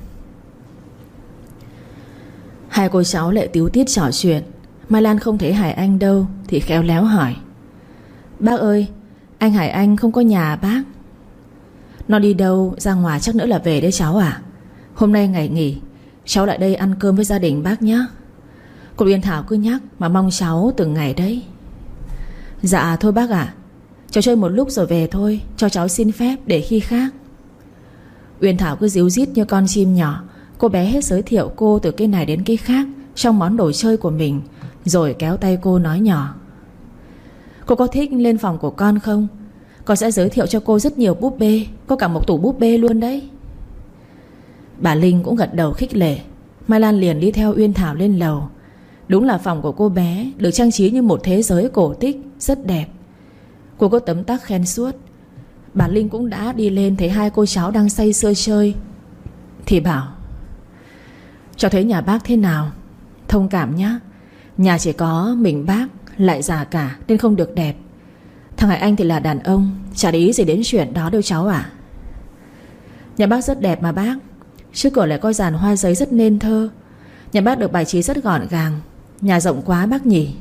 Hai cô cháu lại tíu tít trò chuyện. Mai Lan không thấy Hải Anh đâu thì khéo léo hỏi: Bác ơi, Anh Hải Anh không có nhà bác. Nó đi đâu, ra ngoài chắc nữa là về đấy cháu à. Hôm nay ngày nghỉ, cháu lại đây ăn cơm với gia đình bác nhé. Cô Uyên Thảo cứ nhắc mà mong cháu từng ngày đấy. Dạ thôi bác ạ, cháu chơi một lúc rồi về thôi, cho cháu xin phép để khi khác. Uyên Thảo cứ díu dít như con chim nhỏ. Cô bé hết giới thiệu cô từ cái này đến cái khác trong món đồ chơi của mình, rồi kéo tay cô nói nhỏ: Cô có thích lên phòng của con không? Con sẽ giới thiệu cho cô rất nhiều búp bê, có cả một tủ búp bê luôn đấy. Bà Linh cũng gật đầu khích lệ. Mai Lan liền đi theo Uyên Thảo lên lầu. Đúng là phòng của cô bé được trang trí như một thế giới cổ tích, rất đẹp. Cô có tấm tắc khen suốt. Bà Linh cũng đã đi lên thấy hai cô cháu đang say sưa chơi thì bảo: Cháu thấy nhà bác thế nào? Thông cảm nhá, nhà chỉ có mình bác, lại già cả nên không được đẹp. Thằng Hải Anh thì là đàn ông, chả để ý gì đến chuyện đó đâu cháu ạ. Nhà bác rất đẹp mà bác. Trước cửa lại có dàn hoa giấy rất nên thơ. Nhà bác được bài trí rất gọn gàng. Nhà rộng quá bác nhỉ.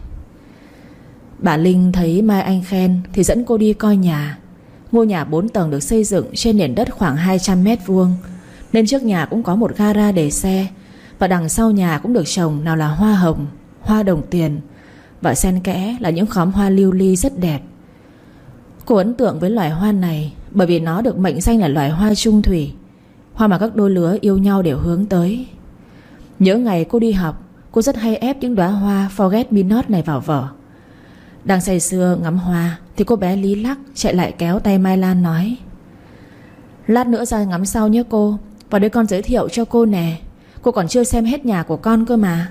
Bà Linh thấy Mai Anh khen thì dẫn cô đi coi nhà. Ngôi nhà bốn tầng được xây dựng trên nền đất khoảng hai trăm mét vuông, nên trước nhà cũng có một gara để xe. Và đằng sau nhà cũng được trồng nào là hoa hồng, hoa đồng tiền, và xen kẽ là những khóm hoa lưu ly rất đẹp. Cô ấn tượng với loài hoa này bởi vì nó được mệnh danh là loài hoa chung thủy, hoa mà các đôi lứa yêu nhau đều hướng tới. Nhớ ngày cô đi học, cô rất hay ép những đóa hoa Forget Me Not này vào vở. Đang say sưa ngắm hoa thì cô bé Lý Lắc chạy lại kéo tay Mai Lan nói: Lát nữa ra ngắm sau nhé cô. Và để con giới thiệu cho cô nè, cô còn chưa xem hết nhà của con cơ mà.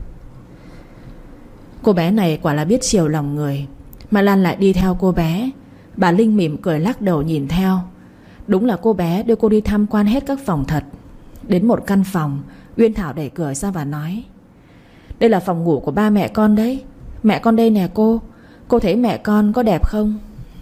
Cô bé này quả là biết chiều lòng người. Mai Lan lại đi theo cô bé. Bà Linh mỉm cười lắc đầu nhìn theo. Đúng là cô bé đưa cô đi tham quan hết các phòng thật. Đến một căn phòng, Uyên Thảo đẩy cửa ra và nói: Đây là phòng ngủ của ba mẹ con đấy. Mẹ con đây nè cô. Cô thấy mẹ con có đẹp không?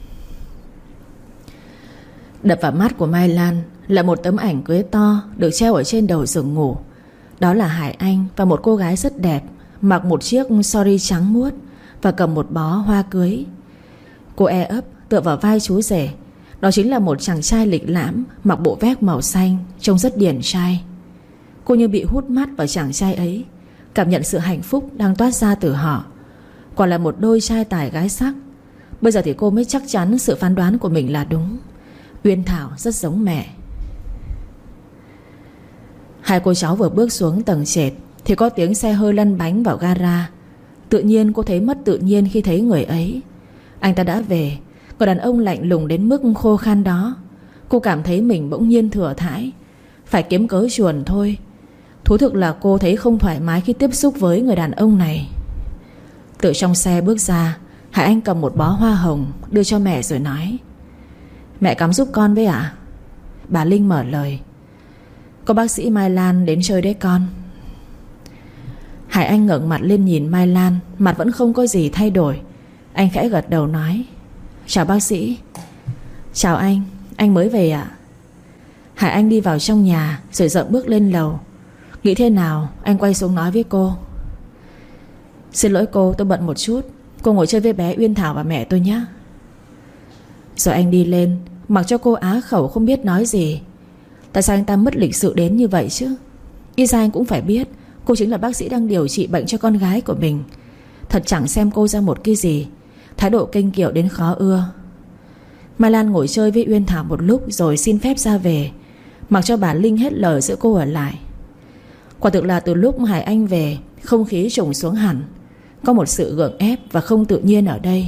Đập vào mắt của Mai Lan là một tấm ảnh cưới to được treo ở trên đầu giường ngủ. Đó là Hải Anh và một cô gái rất đẹp, mặc một chiếc sari trắng muốt và cầm một bó hoa cưới. Cô e ấp tựa vào vai chú rể. Đó chính là một chàng trai lịch lãm, mặc bộ vest màu xanh, trông rất điển trai. Cô như bị hút mắt vào chàng trai ấy, cảm nhận sự hạnh phúc đang toát ra từ họ. Quả là một đôi trai tài gái sắc. Bây giờ thì cô mới chắc chắn sự phán đoán của mình là đúng. Uyên Thảo rất giống mẹ. Hai cô cháu vừa bước xuống tầng trệt thì có tiếng xe hơi lăn bánh vào gara. Tự nhiên cô thấy mất tự nhiên khi thấy người ấy. Anh ta đã về. Người đàn ông lạnh lùng đến mức khô khan đó. Cô cảm thấy mình bỗng nhiên thừa thãi, phải kiếm cớ chuồn thôi. Thú thực là cô thấy không thoải mái khi tiếp xúc với người đàn ông này. Từ trong xe bước ra, Hải Anh cầm một bó hoa hồng đưa cho mẹ rồi nói: Mẹ cắm giúp con với ạ à? Bà Linh mở lời: Có bác sĩ Mai Lan đến chơi đấy con. Hải Anh ngẩng mặt lên nhìn Mai Lan, mặt vẫn không có gì thay đổi. Anh khẽ gật đầu nói: Chào bác sĩ. Chào anh, anh mới về ạ à? Hải Anh đi vào trong nhà rồi dậm bước lên lầu. Nghĩ thế nào anh quay xuống nói với cô: Xin lỗi cô, tôi bận một chút. Cô ngồi chơi với bé Uyên Thảo và mẹ tôi nhé. Rồi anh đi lên, mặc cho cô á khẩu không biết nói gì. Tại sao anh ta mất lịch sự đến như vậy chứ? Ít ra anh cũng phải biết cô chính là bác sĩ đang điều trị bệnh cho con gái của mình. Thật chẳng xem cô ra một cái gì. Thái độ kênh kiệu đến khó ưa. Mai Lan ngồi chơi với Uyên Thảo một lúc rồi xin phép ra về, mặc cho bà Linh hết lời giữ cô ở lại. Quả thực là từ lúc Hải Anh về, không khí trùng xuống hẳn. Có một sự gượng ép và không tự nhiên ở đây.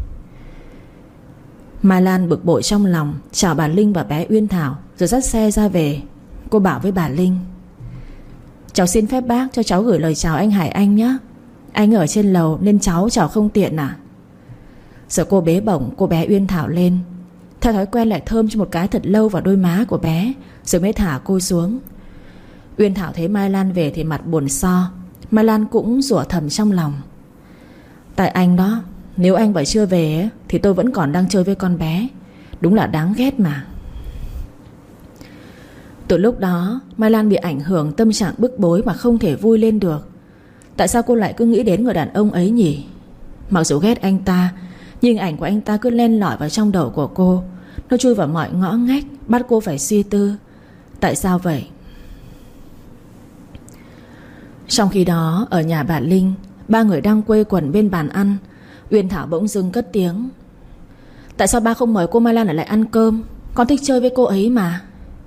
Mai Lan bực bội trong lòng, chào bà Linh và bé Uyên Thảo rồi dắt xe ra về. Cô bảo với bà Linh: Cháu xin phép bác cho cháu gửi lời chào anh Hải Anh nhé. Anh ở trên lầu nên cháu chào không tiện à? Rồi cô bế bổng cô bé Uyên Thảo lên. Theo thói quen lại thơm cho một cái thật lâu vào đôi má của bé, rồi mới thả cô xuống. Uyên Thảo thấy Mai Lan về thì mặt buồn so. Mai Lan cũng rủa thầm trong lòng: Tại anh đó, nếu anh vẫn chưa về thì tôi vẫn còn đang chơi với con bé. Đúng là đáng ghét mà. Từ lúc đó Mai Lan bị ảnh hưởng tâm trạng bức bối mà không thể vui lên được. Tại sao cô lại cứ nghĩ đến người đàn ông ấy nhỉ? Mặc dù ghét anh ta Nhưng ảnh của anh ta cứ len lỏi vào trong đầu của cô. Nó chui vào mọi ngõ ngách, bắt cô phải suy tư. Tại sao vậy? Trong khi đó ở nhà bà Linh, ba người đang quây quần bên bàn ăn. Uyên Thảo bỗng dưng cất tiếng: tại sao ba không mời cô Mai Lan ở lại ăn cơm? Con thích chơi với cô ấy mà.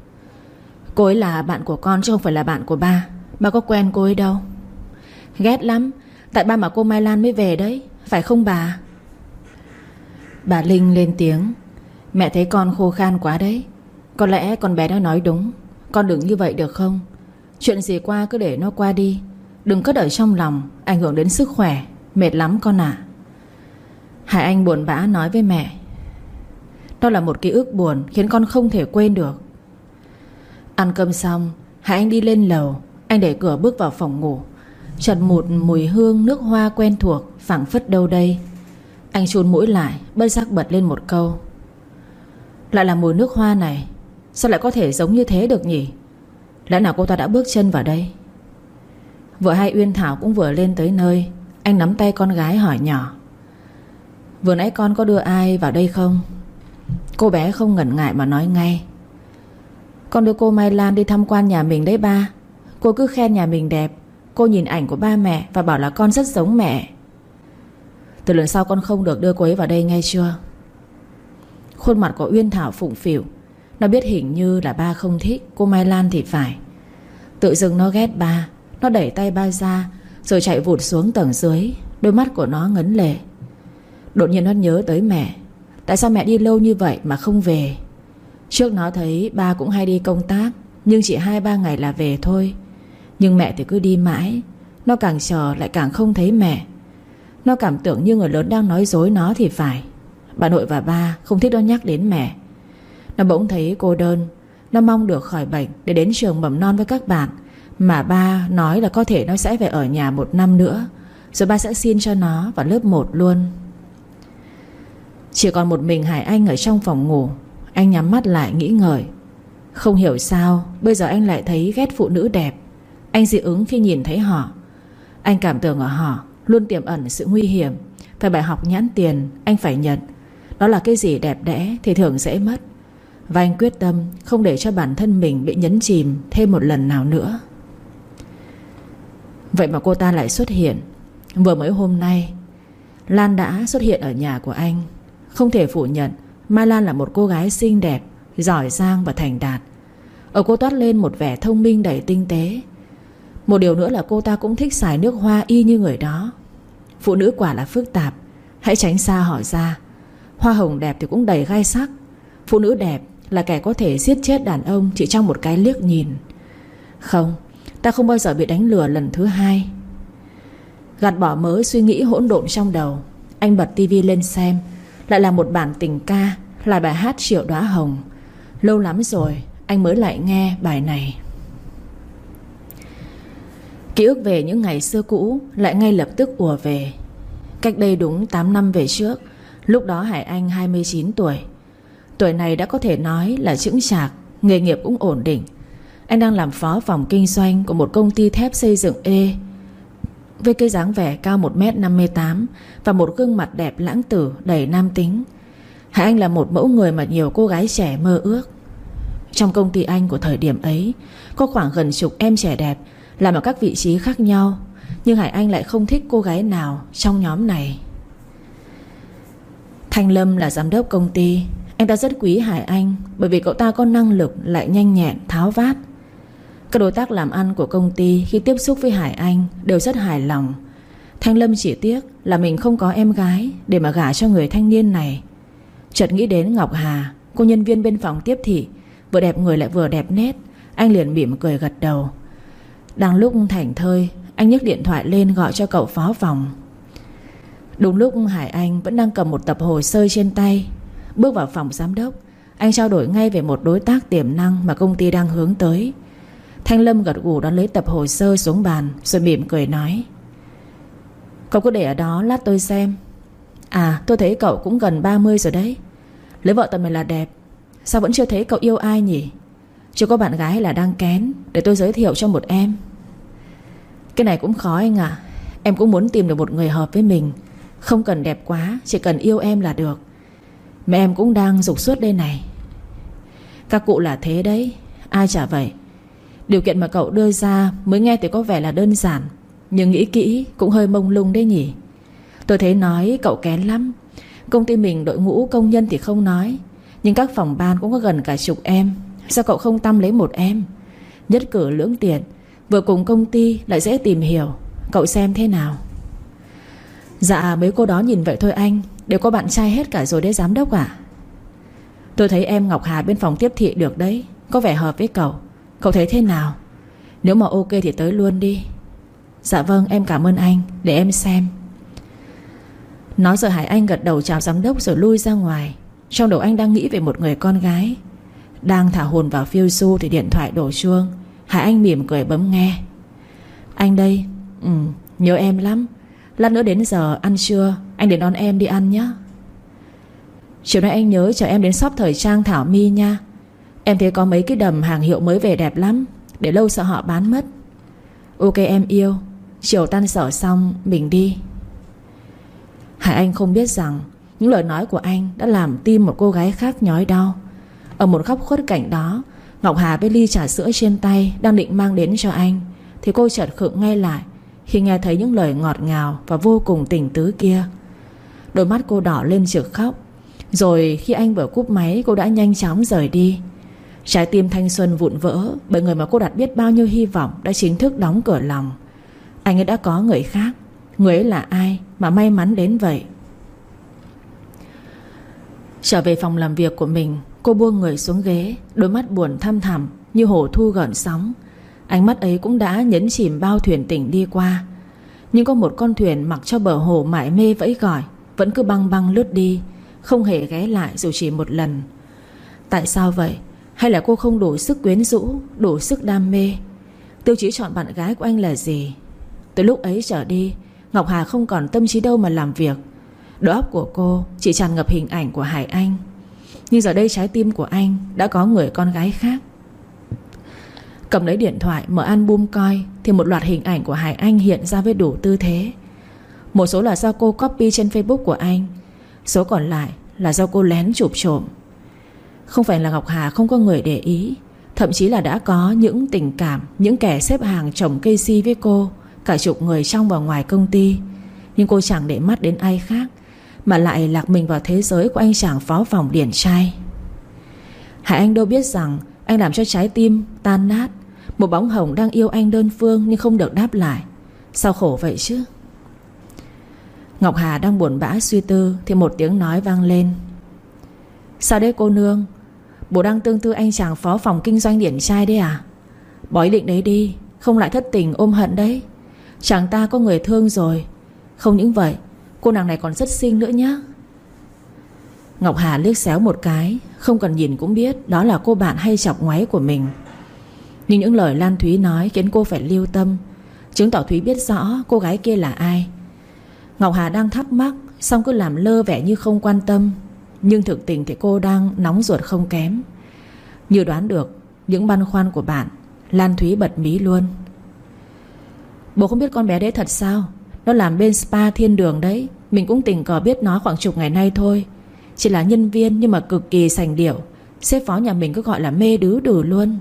Cô ấy là bạn của con chứ không phải là bạn của ba. Ba có quen cô ấy đâu. Ghét lắm. Tại ba mà cô Mai Lan mới về đấy, phải không bà? Bà Linh lên tiếng: mẹ thấy con khô khan quá đấy. Có lẽ con bé đã nói đúng. Con đừng như vậy được không? Chuyện gì qua cứ để nó qua đi. Đừng cất ở trong lòng, ảnh hưởng đến sức khỏe. Mệt lắm con ạ. à. Hải Anh buồn bã nói với mẹ: đó là một ký ức buồn khiến con không thể quên được. Ăn cơm xong, Hải Anh đi lên lầu. Anh đẩy cửa bước vào phòng ngủ. Chợt một mùi hương nước hoa quen thuộc phảng phất đâu đây. Anh chun mũi lại, bất giác bật lên một câu: lại là mùi nước hoa này. Sao lại có thể giống như thế được nhỉ? Lẽ nào cô ta đã bước chân vào đây? Vợ hai Uyên Thảo cũng vừa lên tới nơi. Anh nắm tay con gái hỏi nhỏ: vừa nãy con có đưa ai vào đây không? Cô bé không ngần ngại mà nói ngay: con đưa cô Mai Lan đi tham quan nhà mình đấy ba. Cô cứ khen nhà mình đẹp. Cô nhìn ảnh của ba mẹ và bảo là con rất giống mẹ. Từ lần sau con không được đưa cô ấy vào đây nghe chưa? Khuôn mặt của Uyên Thảo phụng phịu. Nó biết hình như là ba không thích cô Mai Lan thì phải. Tự dưng nó ghét ba. Nó đẩy tay ba ra rồi chạy vụt xuống tầng dưới. Đôi mắt của nó ngấn lệ. Đột nhiên nó nhớ tới mẹ. Tại sao mẹ đi lâu như vậy mà không về? Trước nó thấy ba cũng hay đi công tác, nhưng chỉ hai ba ngày là về thôi. Nhưng mẹ thì cứ đi mãi. Nó càng chờ lại càng không thấy mẹ. Nó cảm tưởng như người lớn đang nói dối nó thì phải. Bà nội và ba không thích nó nhắc đến mẹ. Nó bỗng thấy cô đơn. Nó mong được khỏi bệnh để đến trường mầm non với các bạn. Mà ba nói là có thể nó sẽ phải ở nhà một năm nữa, rồi ba sẽ xin cho nó vào lớp một luôn. Chỉ còn một mình Hải Anh ở trong phòng ngủ. Anh nhắm mắt lại nghĩ ngợi. Không hiểu sao bây giờ anh lại thấy ghét phụ nữ đẹp. Anh dị ứng khi nhìn thấy họ. Anh cảm tưởng ở họ luôn tiềm ẩn sự nguy hiểm. Phải bài học nhãn tiền anh phải nhận. Đó là cái gì đẹp đẽ thì thường dễ mất. Và anh quyết tâm không để cho bản thân mình bị nhấn chìm thêm một lần nào nữa. Vậy mà cô ta lại xuất hiện. Vừa mới hôm nay Lan đã xuất hiện ở nhà của anh. Không thể phủ nhận Mai Lan là một cô gái xinh đẹp, giỏi giang và thành đạt. Ở cô toát lên một vẻ thông minh đầy tinh tế. Một điều nữa là cô ta cũng thích xài nước hoa y như người đó. Phụ nữ quả là phức tạp. Hãy tránh xa họ ra. Hoa hồng đẹp thì cũng đầy gai sắc. Phụ nữ đẹp là kẻ có thể giết chết đàn ông chỉ trong một cái liếc nhìn. Không, ta không bao giờ bị đánh lừa lần thứ hai. Gạt bỏ mớ suy nghĩ hỗn độn trong đầu, anh bật tivi lên xem. Lại là một bản tình ca, là bài hát Triệu Đóa Hồng. Lâu lắm rồi anh mới lại nghe bài này. Ký ức về những ngày xưa cũ lại ngay lập tức ùa về. Cách đây đúng tám năm về trước. Lúc đó Hải Anh hai mươi chín tuổi. Tuổi này đã có thể nói là chững chạc, nghề nghiệp cũng ổn định. Anh đang làm phó phòng kinh doanh của một công ty thép xây dựng ê. Với cái dáng vẻ cao một mét năm mươi tám và một gương mặt đẹp lãng tử đầy nam tính, Hải Anh là một mẫu người mà nhiều cô gái trẻ mơ ước. Trong công ty anh của thời điểm ấy có khoảng gần chục em trẻ đẹp làm ở các vị trí khác nhau. Nhưng Hải Anh lại không thích cô gái nào trong nhóm này. Thanh Lâm là giám đốc công ty. Anh ta rất quý Hải Anh bởi vì cậu ta có năng lực lại nhanh nhẹn, tháo vát. Các đối tác làm ăn của công ty khi tiếp xúc với Hải Anh đều rất hài lòng. Thanh Lâm chỉ tiếc là mình không có em gái để mà gả cho người thanh niên này. Chợt nghĩ đến Ngọc Hà, cô nhân viên bên phòng tiếp thị, vừa đẹp người lại vừa đẹp nét. Anh liền mỉm cười gật đầu. Đang lúc thảnh thơi, anh nhấc điện thoại lên gọi cho cậu phó phòng. Đúng lúc Hải Anh vẫn đang cầm một tập hồ sơ trên tay. Bước vào phòng giám đốc, anh trao đổi ngay về một đối tác tiềm năng mà công ty đang hướng tới. Thanh Lâm gật gù đón lấy tập hồ sơ xuống bàn rồi mỉm cười nói: cậu cứ để ở đó lát tôi xem. À, tôi thấy cậu cũng gần ba mươi rồi đấy. Lấy vợ tầm này là đẹp. Sao vẫn chưa thấy cậu yêu ai nhỉ? Chưa có bạn gái hay là đang kén? Để tôi giới thiệu cho một em. Cái này cũng khó anh ạ. Em cũng muốn tìm được một người hợp với mình, Không cần đẹp quá, chỉ cần yêu em là được. Mẹ em cũng đang giục suốt đây này. Các cụ là thế đấy, ai chả vậy. Điều kiện mà cậu đưa ra mới nghe thì có vẻ là đơn giản, nhưng nghĩ kỹ cũng hơi mông lung đấy nhỉ. Tôi thấy nói cậu kén lắm. Công ty mình đội ngũ công nhân thì không nói, nhưng các phòng ban cũng có gần cả chục em. Sao cậu không tăm lấy một em? Nhất cử lưỡng tiện, vừa cùng công ty lại dễ tìm hiểu. Cậu xem thế nào? Dạ mấy cô đó nhìn vậy thôi anh, đều có bạn trai hết cả rồi đấy giám đốc ạ. Tôi thấy em Ngọc Hà bên phòng tiếp thị được đấy, có vẻ hợp với cậu. Cậu thấy thế nào? Nếu mà ok thì tới luôn đi. Dạ vâng, em cảm ơn anh, để em xem. Nói rồi Hải Anh gật đầu chào giám đốc rồi lui ra ngoài. Trong đầu anh đang nghĩ về một người con gái. Đang thả hồn vào phiêu du thì điện thoại đổ chuông. Hải Anh mỉm cười bấm nghe. Anh đây. Ừ, nhớ em lắm. Lát nữa đến giờ ăn trưa anh đến đón em đi ăn nhé. Chiều nay anh nhớ chở em đến shop thời trang Thảo My nha. Em thấy có mấy cái đầm hàng hiệu mới về đẹp lắm, để lâu sợ họ bán mất. Ok em yêu. Chiều tan sở xong mình đi. Hải Anh không biết rằng những lời nói của anh đã làm tim một cô gái khác nhói đau. Ở một góc khuất cảnh đó, Ngọc Hà với ly trà sữa trên tay đang định mang đến cho anh, thì cô chợt khựng ngay lại khi nghe thấy những lời ngọt ngào và vô cùng tình tứ kia. Đôi mắt cô đỏ lên trực khóc. Rồi khi anh vừa cúp máy, cô đã nhanh chóng rời đi. Trái tim thanh xuân vụn vỡ bởi người mà cô đặt biết bao nhiêu hy vọng đã chính thức đóng cửa lòng. Anh ấy đã có người khác. Người ấy là ai mà may mắn đến vậy? Trở về phòng làm việc của mình, cô buông người xuống ghế, đôi mắt buồn thăm thẳm như hồ thu gợn sóng. Ánh mắt ấy cũng đã nhấn chìm bao thuyền tình đi qua. Nhưng có một con thuyền mặc cho bờ hồ mải mê vẫy gọi vẫn cứ băng băng lướt đi, không hề ghé lại dù chỉ một lần. Tại sao vậy? Hay là cô không đủ sức quyến rũ, đủ sức đam mê? Tiêu chí chọn bạn gái của anh là gì? Từ lúc ấy trở đi, Ngọc Hà không còn tâm trí đâu mà làm việc. Đầu óc của cô chỉ tràn ngập hình ảnh của Hải Anh. Nhưng giờ đây trái tim của anh đã có người con gái khác. Cầm lấy điện thoại mở album coi, thì một loạt hình ảnh của Hải Anh hiện ra với đủ tư thế. Một số là do cô copy trên Facebook của anh, số còn lại là do cô lén chụp trộm. Không phải là Ngọc Hà không có người để ý, thậm chí là đã có những tình cảm, những kẻ xếp hàng trồng cây si với cô, cả chục người trong và ngoài công ty. Nhưng cô chẳng để mắt đến ai khác, mà lại lạc mình vào thế giới của anh chàng phó phòng điển trai. Hải Anh đâu biết rằng anh làm cho trái tim tan nát. Một bóng hồng đang yêu anh đơn phương nhưng không được đáp lại. Sao khổ vậy chứ? Ngọc Hà đang buồn bã suy tư thì một tiếng nói vang lên. Sao đấy cô nương? Bố đang tương tư anh chàng phó phòng kinh doanh điển trai đấy à? Bỏ ý định đấy đi, không lại thất tình ôm hận đấy. Chàng ta có người thương rồi. Không những vậy, cô nàng này còn rất xinh nữa nhá. Ngọc Hà liếc xéo một cái, không cần nhìn cũng biết đó là cô bạn hay chọc ngoáy của mình. Nhưng những lời Lan Thúy nói khiến cô phải lưu tâm, chứng tỏ Thúy biết rõ cô gái kia là ai. Ngọc Hà đang thắc mắc, xong cứ làm lơ vẻ như không quan tâm, nhưng thực tình thì cô đang nóng ruột không kém. Như đoán được những băn khoăn của bạn, Lan Thúy bật mí luôn. Bố không biết con bé đấy thật sao? Nó làm bên spa Thiên Đường đấy. Mình cũng tình cờ biết nó khoảng chục ngày nay thôi. Chỉ là nhân viên nhưng mà cực kỳ sành điệu. Sếp phó nhà mình cứ gọi là mê đứ đừ luôn.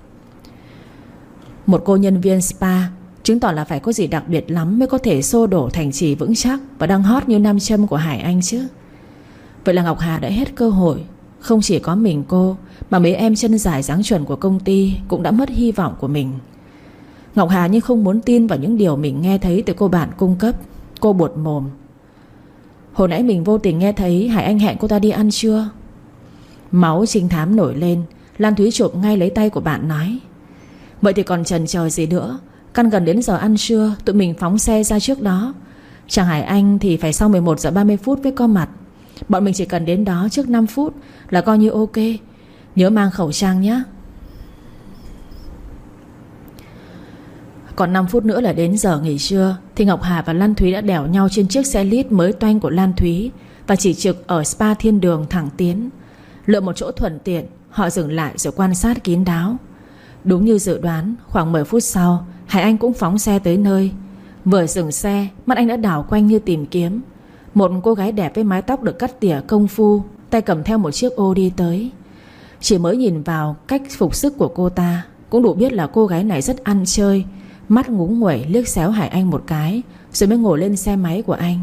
Một cô nhân viên spa chứng tỏ là phải có gì đặc biệt lắm mới có thể xô đổ thành trì vững chắc và đang hot như nam châm của Hải Anh chứ. Vậy là Ngọc Hà đã hết cơ hội. Không chỉ có mình cô, mà mấy em chân dài dáng chuẩn của công ty cũng đã mất hy vọng của mình. Ngọc Hà nhưng không muốn tin vào những điều mình nghe thấy từ cô bạn cung cấp. Cô buột mồm. Hồi nãy mình vô tình nghe thấy Hải Anh hẹn cô ta đi ăn trưa. Máu trinh thám nổi lên. Lan Thúy chụp ngay lấy tay của bạn nói. Vậy thì còn chần chờ gì nữa? Căn gần đến giờ ăn trưa, tụi mình phóng xe ra trước đó. Chàng Hải Anh thì phải sau mười một giờ ba mươi phút mới có mặt. Bọn mình chỉ cần đến đó trước năm phút là coi như ok. Nhớ mang khẩu trang nhé. Còn năm phút nữa là đến giờ nghỉ trưa, thì Ngọc Hà và Lan Thúy đã đèo nhau trên chiếc xe lit mới toanh của Lan Thúy và chỉ trực ở spa Thiên Đường thẳng tiến. Lựa một chỗ thuận tiện, họ dừng lại rồi quan sát kín đáo. Đúng như dự đoán, khoảng mười phút sau, Hải Anh cũng phóng xe tới nơi. Vừa dừng xe, mắt anh đã đảo quanh như tìm kiếm. Một cô gái đẹp với mái tóc được cắt tỉa công phu, tay cầm theo một chiếc ô đi tới. Chỉ mới nhìn vào cách phục sức của cô ta cũng đủ biết là cô gái này rất ăn chơi. Mắt ngúng nguẩy liếc xéo Hải Anh một cái, rồi mới ngồi lên xe máy của anh.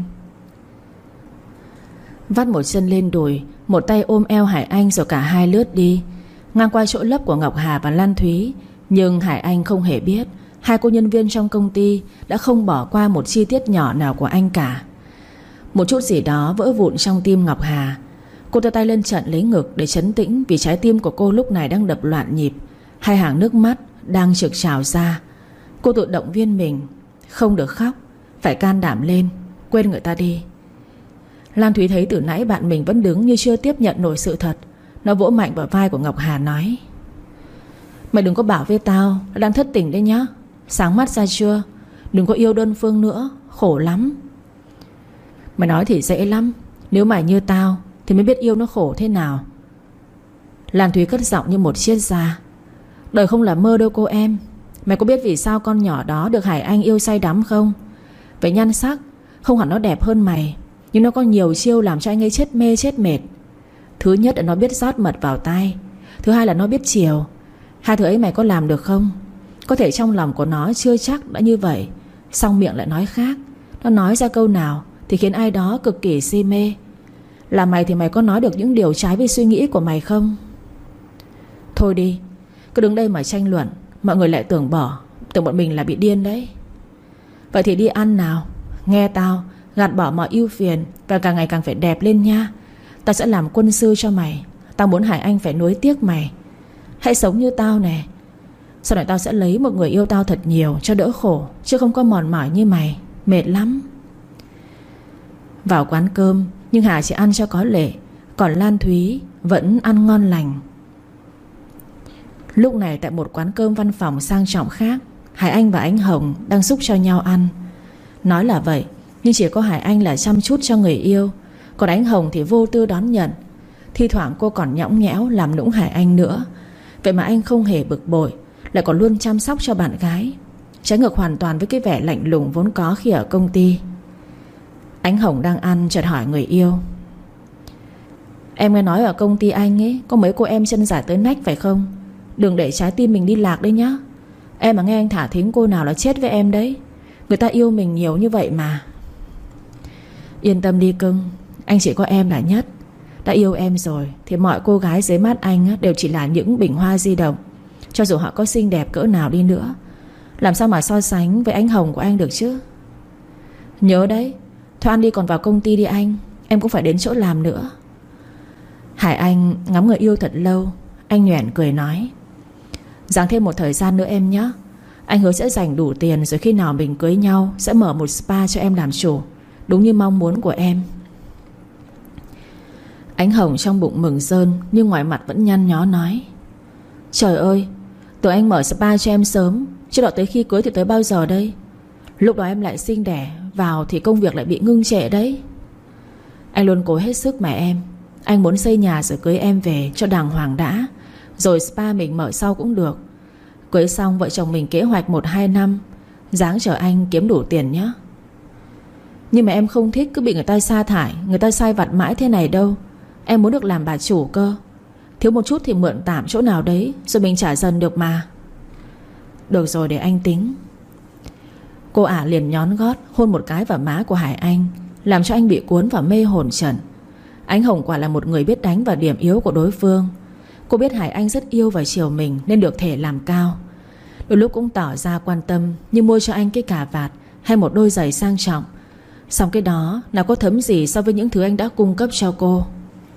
Vắt một chân lên đùi, một tay ôm eo Hải Anh, rồi cả hai lướt đi ngang qua chỗ lấp của Ngọc Hà và Lan Thúy. Nhưng Hải Anh không hề biết hai cô nhân viên trong công ty đã không bỏ qua một chi tiết nhỏ nào của anh cả. Một chút gì đó vỡ vụn trong tim Ngọc Hà. Cô đưa tay lên trận lấy ngực để trấn tĩnh, vì trái tim của cô lúc này đang đập loạn nhịp. Hai hàng nước mắt đang trực trào ra. Cô tự động viên mình: không được khóc, phải can đảm lên, quên người ta đi. Lan Thúy thấy từ nãy bạn mình vẫn đứng như chưa tiếp nhận nổi sự thật. Nó vỗ mạnh vào vai của Ngọc Hà nói: mày đừng có bảo với tao là đang thất tình đấy nhá. Sáng mắt ra chưa? Đừng có yêu đơn phương nữa, khổ lắm. Mày nói thì dễ lắm, nếu mày như tao thì mới biết yêu nó khổ thế nào. Lan Thúy cất giọng như một triết gia: đời không là mơ đâu cô em. Mày có biết vì sao con nhỏ đó được Hải Anh yêu say đắm không? Về nhan sắc không hẳn nó đẹp hơn mày, nhưng nó có nhiều chiêu làm cho anh ấy chết mê chết mệt. Thứ nhất là nó biết rót mật vào tai. Thứ hai là nó biết chiều. Hai thứ ấy mày có làm được không? Có thể trong lòng của nó chưa chắc đã như vậy, song miệng lại nói khác. Nó nói ra câu nào thì khiến ai đó cực kỳ si mê. Là mày thì mày có nói được những điều trái với suy nghĩ của mày không? Thôi đi, cứ đứng đây mà tranh luận, mọi người lại tưởng bỏ, tưởng bọn mình là bị điên đấy. Vậy thì đi ăn nào. Nghe tao, gạt bỏ mọi ưu phiền và càng ngày càng phải đẹp lên nha. Tao sẽ làm quân sư cho mày. Tao muốn Hải Anh phải nuối tiếc mày. Hãy sống như tao nè. Sau này tao sẽ lấy một người yêu tao thật nhiều cho đỡ khổ, chứ không có mòn mỏi như mày. Mệt lắm. Vào quán cơm, nhưng Hà chỉ ăn cho có lệ, còn Lan Thúy vẫn ăn ngon lành. Lúc này tại một quán cơm văn phòng sang trọng khác, Hải Anh và Ánh Hồng đang xúc cho nhau ăn. Nói là vậy, nhưng chỉ có Hải Anh là chăm chút cho người yêu, còn Ánh Hồng thì vô tư đón nhận. Thi thoảng cô còn nhõng nhẽo làm nũng Hải Anh nữa. Vậy mà anh không hề bực bội, lại còn luôn chăm sóc cho bạn gái, trái ngược hoàn toàn với cái vẻ lạnh lùng vốn có khi ở công ty. Ánh Hồng đang ăn chợt hỏi người yêu: em nghe nói ở công ty anh ấy có mấy cô em chân dài tới nách phải không? Đừng để trái tim mình đi lạc đấy nhá. Em mà nghe anh thả thính cô nào là chết với em đấy. Người ta yêu mình nhiều như vậy mà. Yên tâm đi cưng, anh chỉ có em là nhất. Đã yêu em rồi thì mọi cô gái dưới mắt anh đều chỉ là những bình hoa di động, cho dù họ có xinh đẹp cỡ nào đi nữa. Làm sao mà so sánh với Ánh Hồng của anh được chứ? Nhớ đấy, thôi ăn đi còn vào công ty đi anh. Em cũng phải đến chỗ làm nữa. Hải Anh ngắm người yêu thật lâu. Anh nhoẻn cười nói: dáng thêm một thời gian nữa em nhé. Anh hứa sẽ dành đủ tiền, rồi khi nào mình cưới nhau sẽ mở một spa cho em làm chủ, đúng như mong muốn của em. Ánh Hồng trong bụng mừng rơn, nhưng ngoài mặt vẫn nhăn nhó nói: trời ơi, tưởng anh mở spa cho em sớm, chứ đợi tới khi cưới thì tới bao giờ đây? Lúc đó em lại sinh đẻ vào thì công việc lại bị ngưng trệ đấy. Anh luôn cố hết sức mà em. Anh muốn xây nhà rồi cưới em về cho đàng hoàng đã, rồi spa mình mở sau cũng được. Cưới xong vợ chồng mình kế hoạch một hai năm, ráng chờ anh kiếm đủ tiền nhé. Nhưng mà em không thích cứ bị người ta sa thải, người ta sai vặt mãi thế này đâu. Em muốn được làm bà chủ cơ. Thiếu một chút thì mượn tạm chỗ nào đấy, rồi mình trả dần được mà. Được rồi, để anh tính. Cô ả liền nhón gót hôn một cái vào má của Hải Anh, làm cho anh bị cuốn vào mê hồn trần. Ánh Hồng quả là một người biết đánh vào điểm yếu của đối phương. Cô biết Hải Anh rất yêu và chiều mình nên được thể làm cao. Đôi lúc cũng tỏ ra quan tâm, như mua cho anh cái cà vạt hay một đôi giày sang trọng. Xong cái đó nào có thấm gì so với những thứ anh đã cung cấp cho cô.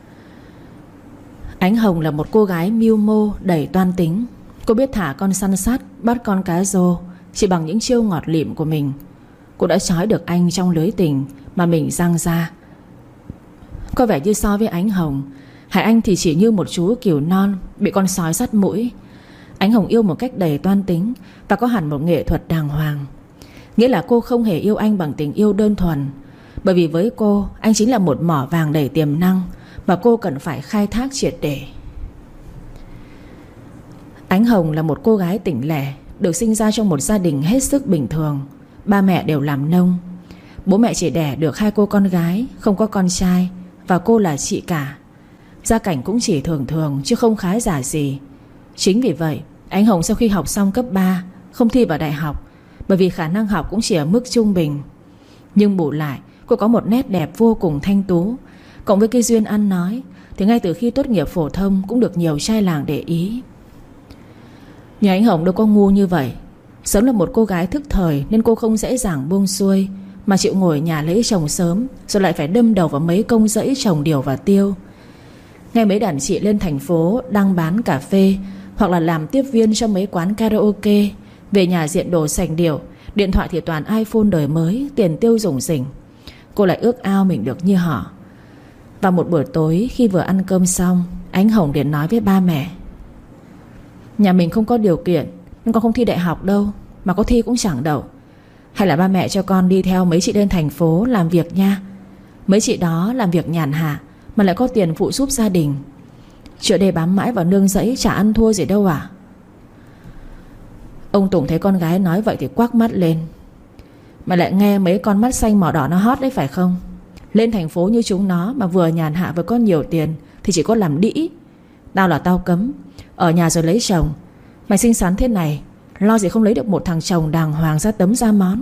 Ánh Hồng là một cô gái mưu mô đầy toan tính. Cô biết thả con săn sắt, bắt con cá rô chỉ bằng những chiêu ngọt lịm của mình. Cô đã trói được anh trong lưới tình mà mình giăng ra. Có vẻ như so với Ánh Hồng, Hải Anh thì chỉ như một chú cừu non bị con sói dắt mũi. Ánh Hồng yêu một cách đầy toan tính và có hẳn một nghệ thuật đàng hoàng. Nghĩa là cô không hề yêu anh bằng tình yêu đơn thuần, bởi vì với cô, anh chính là một mỏ vàng đầy tiềm năng mà cô cần phải khai thác triệt để. Ánh Hồng là một cô gái tỉnh lẻ, được sinh ra trong một gia đình hết sức bình thường. Ba mẹ đều làm nông. Bố mẹ chỉ đẻ được hai cô con gái, không có con trai, và cô là chị cả. Gia cảnh cũng chỉ thường thường chứ không khá giả gì. Chính vì vậy anh Hồng sau khi học xong cấp ba không thi vào đại học, bởi vì khả năng học cũng chỉ ở mức trung bình. Nhưng bù lại cô có một nét đẹp vô cùng thanh tú, cộng với cái duyên ăn nói, thì ngay từ khi tốt nghiệp phổ thông cũng được nhiều trai làng để ý. Nhưng anh Hồng đâu có ngu như vậy. Sớm là một cô gái thức thời nên cô không dễ dàng buông xuôi, mà chịu ngồi nhà lấy chồng sớm, rồi lại phải đâm đầu vào mấy công dẫy trồng điều và tiêu. Nghe mấy đàn chị lên thành phố đang bán cà phê, hoặc là làm tiếp viên cho mấy quán karaoke, về nhà diện đồ sành điệu, điện thoại thì toàn iPhone đời mới, tiền tiêu rủng rỉnh. Cô lại ước ao mình được như họ. Và một buổi tối khi vừa ăn cơm xong, anh Hồng liền nói với ba mẹ: nhà mình không có điều kiện nên con không thi đại học đâu, mà có thi cũng chẳng đậu. Hay là ba mẹ cho con đi theo mấy chị lên thành phố làm việc nha. Mấy chị đó làm việc nhàn hạ mà lại có tiền phụ giúp gia đình. Trước đây bám mãi vào nương rẫy chả ăn thua gì đâu à. Ông Tùng thấy con gái nói vậy thì quắc mắt lên: mày lại nghe mấy con mắt xanh mỏ đỏ nó hót đấy phải không? Lên thành phố như chúng nó mà vừa nhàn hạ vừa có nhiều tiền thì chỉ có làm đĩ. Tao là tao cấm, ở nhà rồi lấy chồng. Mày xinh xắn thế này, lo gì không lấy được một thằng chồng đàng hoàng ra tấm ra món.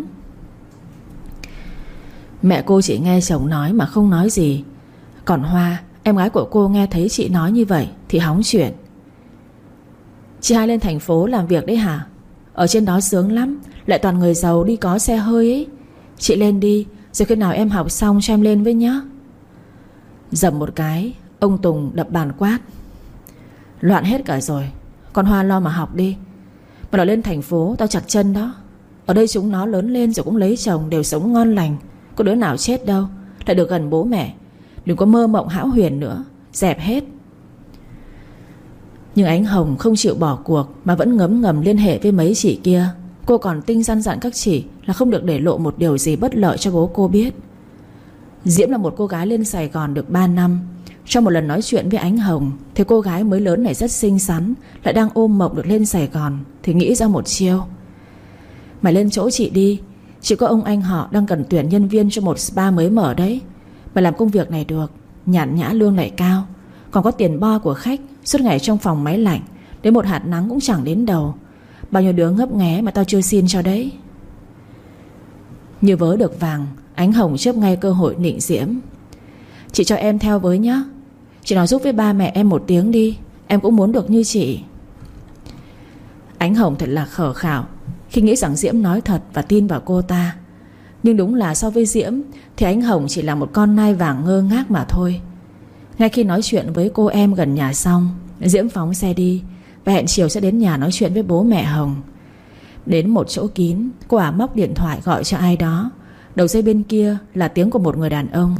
Mẹ cô chỉ nghe chồng nói mà không nói gì. Còn Hoa, em gái của cô, nghe thấy chị nói như vậy thì hóng chuyện: chị hai lên thành phố làm việc đấy hả? Ở trên đó sướng lắm, lại toàn người giàu đi có xe hơi ấy. Chị lên đi, rồi khi nào em học xong cho em lên với nhá. Dầm một cái, ông Tùng đập bàn quát: loạn hết cả rồi. Con Hoa lo mà học đi. Mà nó lên thành phố tao chặt chân đó. Ở đây chúng nó lớn lên rồi cũng lấy chồng, đều sống ngon lành, có đứa nào chết đâu, lại được gần bố mẹ. Đừng có mơ mộng hão huyền nữa, dẹp hết. Nhưng ánh Hồng không chịu bỏ cuộc, mà vẫn ngấm ngầm liên hệ với mấy chị kia. Cô còn tinh răn dặn các chị là không được để lộ một điều gì bất lợi cho bố cô biết. Diễm là một cô gái lên Sài Gòn được ba năm. Trong một lần nói chuyện với ánh Hồng thì cô gái mới lớn này rất xinh xắn, lại đang ôm mộng được lên Sài Gòn, thì nghĩ ra một chiêu: mày lên chỗ chị đi, chị có ông anh họ đang cần tuyển nhân viên cho một spa mới mở đấy. Mày làm công việc này được, nhàn nhã, lương lại cao, còn có tiền bo của khách, suốt ngày trong phòng máy lạnh, đến một hạt nắng cũng chẳng đến đầu. Bao nhiêu đứa ngấp nghé mà tao chưa xin cho đấy. Như vớ được vàng, ánh Hồng chớp ngay cơ hội nịnh Diễm: chị cho em theo với nhá. Chị nói giúp với ba mẹ em một tiếng đi, em cũng muốn được như chị. Ánh Hồng thật là khờ khảo khi nghĩ rằng Diễm nói thật và tin vào cô ta. Nhưng đúng là so với Diễm thì ánh Hồng chỉ là một con nai vàng ngơ ngác mà thôi. Ngay khi nói chuyện với cô em gần nhà xong, Diễm phóng xe đi và hẹn chiều sẽ đến nhà nói chuyện với bố mẹ Hồng. Đến một chỗ kín, cô ả móc điện thoại gọi cho ai đó. Đầu dây bên kia là tiếng của một người đàn ông: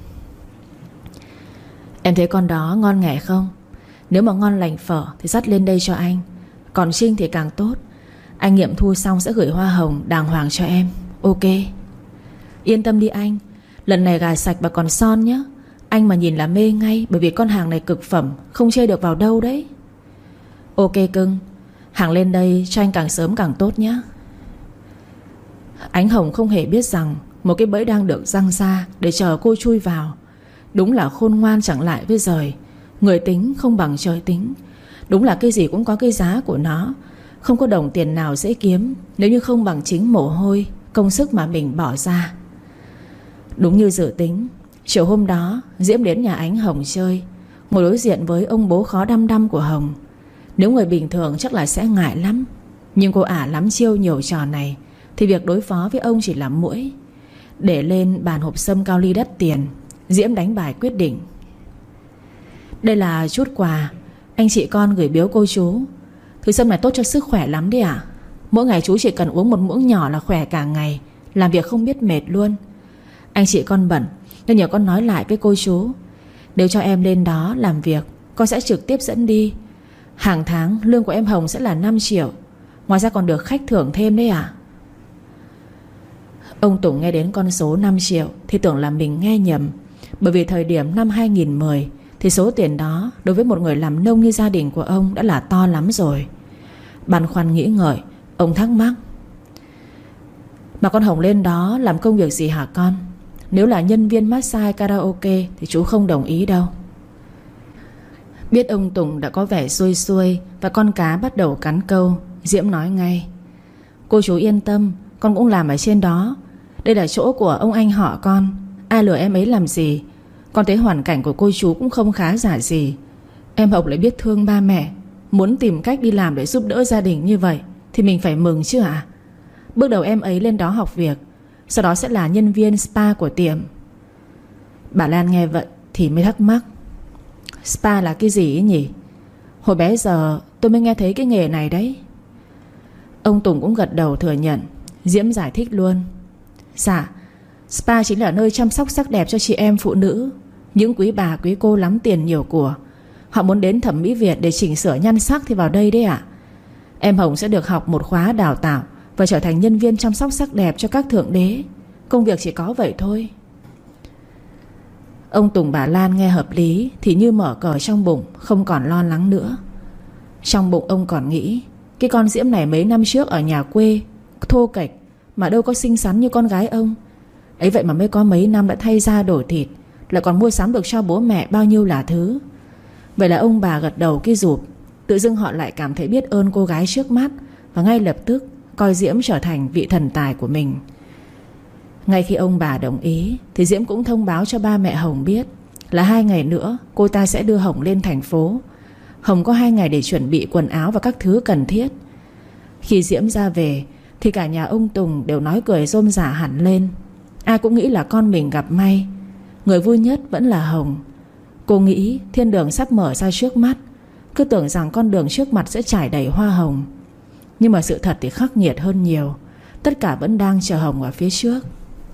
em thấy con đó ngon nghẻ không? Nếu mà ngon lành phở thì dắt lên đây cho anh. Còn Trinh thì càng tốt. Anh nghiệm thu xong sẽ gửi hoa hồng đàng hoàng cho em. Ok. Yên tâm đi anh, lần này gà sạch và còn son nhé. Anh mà nhìn là mê ngay, bởi vì con hàng này cực phẩm, không chê được vào đâu đấy. Ok cưng, hàng lên đây cho anh càng sớm càng tốt nhé. Ánh Hồng không hề biết rằng một cái bẫy đang được giăng ra để chờ cô chui vào. Đúng là khôn ngoan chẳng lại với giời. Người tính không bằng trời tính. Đúng là cái gì cũng có cái giá của nó. Không có đồng tiền nào dễ kiếm nếu như không bằng chính mồ hôi, công sức mà mình bỏ ra. Đúng như dự tính, chiều hôm đó Diễm đến nhà ánh Hồng chơi, ngồi đối diện với ông bố khó đăm đăm của Hồng. Nếu người bình thường chắc là sẽ ngại lắm, nhưng cô ả lắm chiêu nhiều trò này thì việc đối phó với ông chỉ là muỗi. Để lên bàn hộp sâm cao ly đắt tiền, Diễm đánh bài quyết định: đây là chút quà anh chị con gửi biếu cô chú. Thứ sâm này tốt cho sức khỏe lắm đấy ạ. Mỗi ngày chú chỉ cần uống một muỗng nhỏ là khỏe cả ngày, làm việc không biết mệt luôn. Anh chị con bận nên nhờ con nói lại với cô chú, nếu cho em lên đó làm việc, con sẽ trực tiếp dẫn đi. Hàng tháng lương của em Hồng sẽ là năm triệu, ngoài ra còn được khách thưởng thêm đấy ạ. Ông Tùng nghe đến con số năm triệu thì tưởng là mình nghe nhầm, bởi vì thời điểm năm hai nghìn mười thì số tiền đó đối với một người làm nông như gia đình của ông đã là to lắm rồi. Băn khoăn nghĩ ngợi, ông thắc mắc: Mà con Hồng lên đó làm công việc gì hả con? Nếu là nhân viên massage karaoke thì chú không đồng ý đâu. Biết ông Tùng đã có vẻ xuôi xuôi và con cá bắt đầu cắn câu, Diễm nói ngay: Cô chú yên tâm, con cũng làm ở trên đó. Đây là chỗ của ông anh họ con. Ai lừa em ấy làm gì. Con thấy hoàn cảnh của cô chú cũng không khá giả gì. Em Hồng lại biết thương ba mẹ, muốn tìm cách đi làm để giúp đỡ gia đình như vậy thì mình phải mừng chứ ạ. à? Bước đầu em ấy lên đó học việc, sau đó sẽ là nhân viên spa của tiệm. Bà Lan nghe vậy thì mới thắc mắc: Spa là cái gì ấy nhỉ? Hồi bé giờ tôi mới nghe thấy cái nghề này đấy. Ông Tùng cũng gật đầu thừa nhận. Diễm giải thích luôn: Dạ, spa chính là nơi chăm sóc sắc đẹp cho chị em phụ nữ. Những quý bà quý cô lắm tiền nhiều của, họ muốn đến thẩm mỹ Việt để chỉnh sửa nhan sắc thì vào đây đấy ạ. Em Hồng sẽ được học một khóa đào tạo và trở thành nhân viên chăm sóc sắc đẹp cho các thượng đế. Công việc chỉ có vậy thôi. Ông Tùng bà Lan nghe hợp lý thì như mở cờ trong bụng, không còn lo lắng nữa. Trong bụng ông còn nghĩ: Cái con Diễm này mấy năm trước ở nhà quê thô kệch mà đâu có xinh xắn như con gái ông ấy. Vậy mà mới có mấy năm đã thay da đổi thịt, lại còn mua sắm được cho bố mẹ bao nhiêu là thứ. Vậy là ông bà gật đầu cái rụp. Tự dưng họ lại cảm thấy biết ơn cô gái trước mắt, và ngay lập tức coi Diễm trở thành vị thần tài của mình. Ngay khi ông bà đồng ý thì Diễm cũng thông báo cho ba mẹ Hồng biết là hai ngày nữa cô ta sẽ đưa Hồng lên thành phố. Hồng có hai ngày để chuẩn bị quần áo và các thứ cần thiết. Khi Diễm ra về thì cả nhà ông Tùng đều nói cười rôm rả hẳn lên. Ai cũng nghĩ là con mình gặp may. Người vui nhất vẫn là Hồng. Cô nghĩ thiên đường sắp mở ra trước mắt, cứ tưởng rằng con đường trước mặt sẽ trải đầy hoa hồng. Nhưng mà sự thật thì khắc nghiệt hơn nhiều. Tất cả vẫn đang chờ Hồng ở phía trước.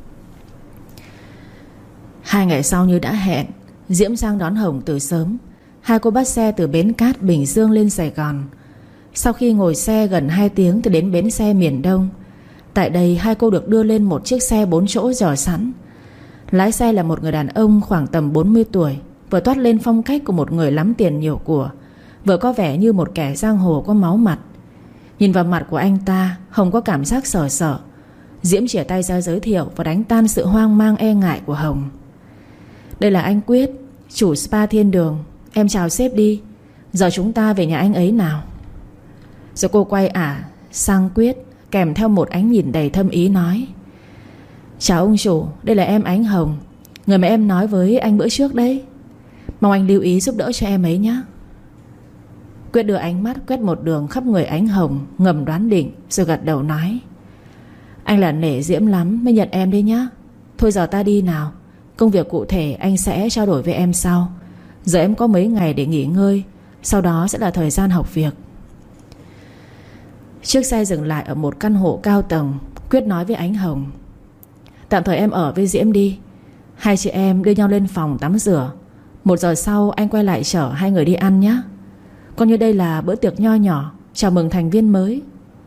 Hai ngày sau như đã hẹn, Diễm sang đón Hồng từ sớm. Hai cô bắt xe từ bến cát Bình Dương lên Sài Gòn. Sau khi ngồi xe gần hai tiếng thì đến bến xe miền Đông. Tại đây hai cô được đưa lên một chiếc xe bốn chỗ chờ sẵn. Lái xe là một người đàn ông khoảng tầm bốn mươi tuổi, vừa toát lên phong cách của một người lắm tiền nhiều của, vừa có vẻ như một kẻ giang hồ có máu mặt. Nhìn vào mặt của anh ta, Hồng có cảm giác sợ sợ. Diễm chìa tay ra giới thiệu và đánh tan sự hoang mang e ngại của Hồng. Đây là anh Quyết, chủ spa Thiên Đường. Em chào sếp đi. Giờ chúng ta về nhà anh ấy nào. Rồi cô quay ả sang Quyết, kèm theo một ánh nhìn đầy thâm ý nói: Chào ông chủ, đây là em Ánh Hồng, người mà em nói với anh bữa trước đấy. Mong anh lưu ý giúp đỡ cho em ấy nhé. Quyết đưa ánh mắt quét một đường khắp người Ánh Hồng, ngầm đoán định, rồi gật đầu nói: Anh là nể Diễm lắm mới nhận em đấy nhá. Thôi giờ ta đi nào. Công việc cụ thể anh sẽ trao đổi với em sau. Giờ em có mấy ngày để nghỉ ngơi, sau đó sẽ là thời gian học việc. Chiếc xe dừng lại ở một căn hộ cao tầng. Quyết nói với Ánh Hồng: Tạm thời em ở với Diễm đi. Hai chị em đưa nhau lên phòng tắm rửa. Một giờ sau anh quay lại chở hai người đi ăn nhé. Coi như đây là bữa tiệc nho nhỏ chào mừng thành viên mới.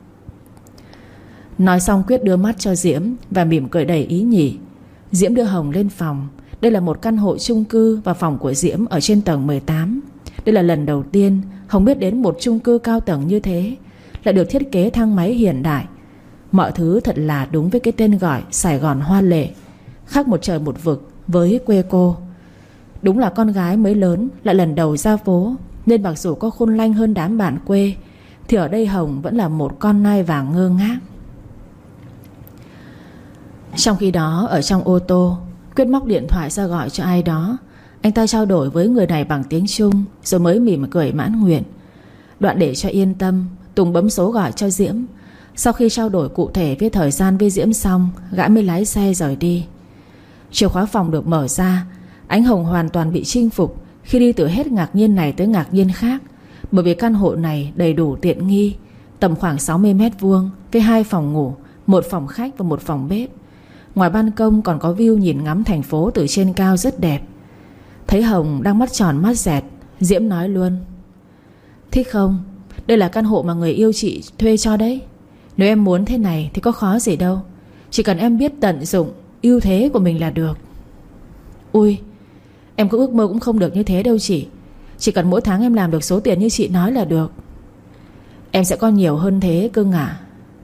Nói xong Quyết đưa mắt cho Diễm và mỉm cười đầy ý nhỉ. Diễm đưa Hồng lên phòng. Đây là một căn hộ chung cư và phòng của Diễm ở trên tầng mười tám. Đây là lần đầu tiên Hồng biết đến một chung cư cao tầng như thế, lại được thiết kế thang máy hiện đại. Mọi thứ thật là đúng với cái tên gọi Sài Gòn hoa lệ, khác một trời một vực với quê cô. Đúng là con gái mới lớn lại lần đầu ra phố, nên mặc dù có khôn lanh hơn đám bạn quê thì ở đây Hồng vẫn là một con nai vàng ngơ ngác. Trong khi đó ở trong ô tô, Quyết móc điện thoại ra gọi cho ai đó. Anh ta trao đổi với người này bằng tiếng Trung, rồi mới mỉm cười mãn nguyện. Đoạn để cho yên tâm, Tùng bấm số gọi cho Diễm. Sau khi trao đổi cụ thể với thời gian với Diễm xong, gã mới lái xe rời đi. Chìa khóa phòng được mở ra. Ánh Hồng hoàn toàn bị chinh phục khi đi từ hết ngạc nhiên này tới ngạc nhiên khác, bởi vì căn hộ này đầy đủ tiện nghi, tầm khoảng sáu mươi mét vuông, với hai phòng ngủ, một phòng khách và một phòng bếp. Ngoài ban công còn có view nhìn ngắm thành phố từ trên cao rất đẹp. Thấy Hồng đang mắt tròn mắt dẹt, Diễm nói luôn: Thích không? Đây là căn hộ mà người yêu chị thuê cho đấy. Nếu em muốn thế này thì có khó gì đâu. Chỉ cần em biết tận dụng ưu thế của mình là được. Ui, em có ước mơ cũng không được như thế đâu chị. Chỉ cần mỗi tháng em làm được số tiền như chị nói là được. Em sẽ có nhiều hơn thế cưng à.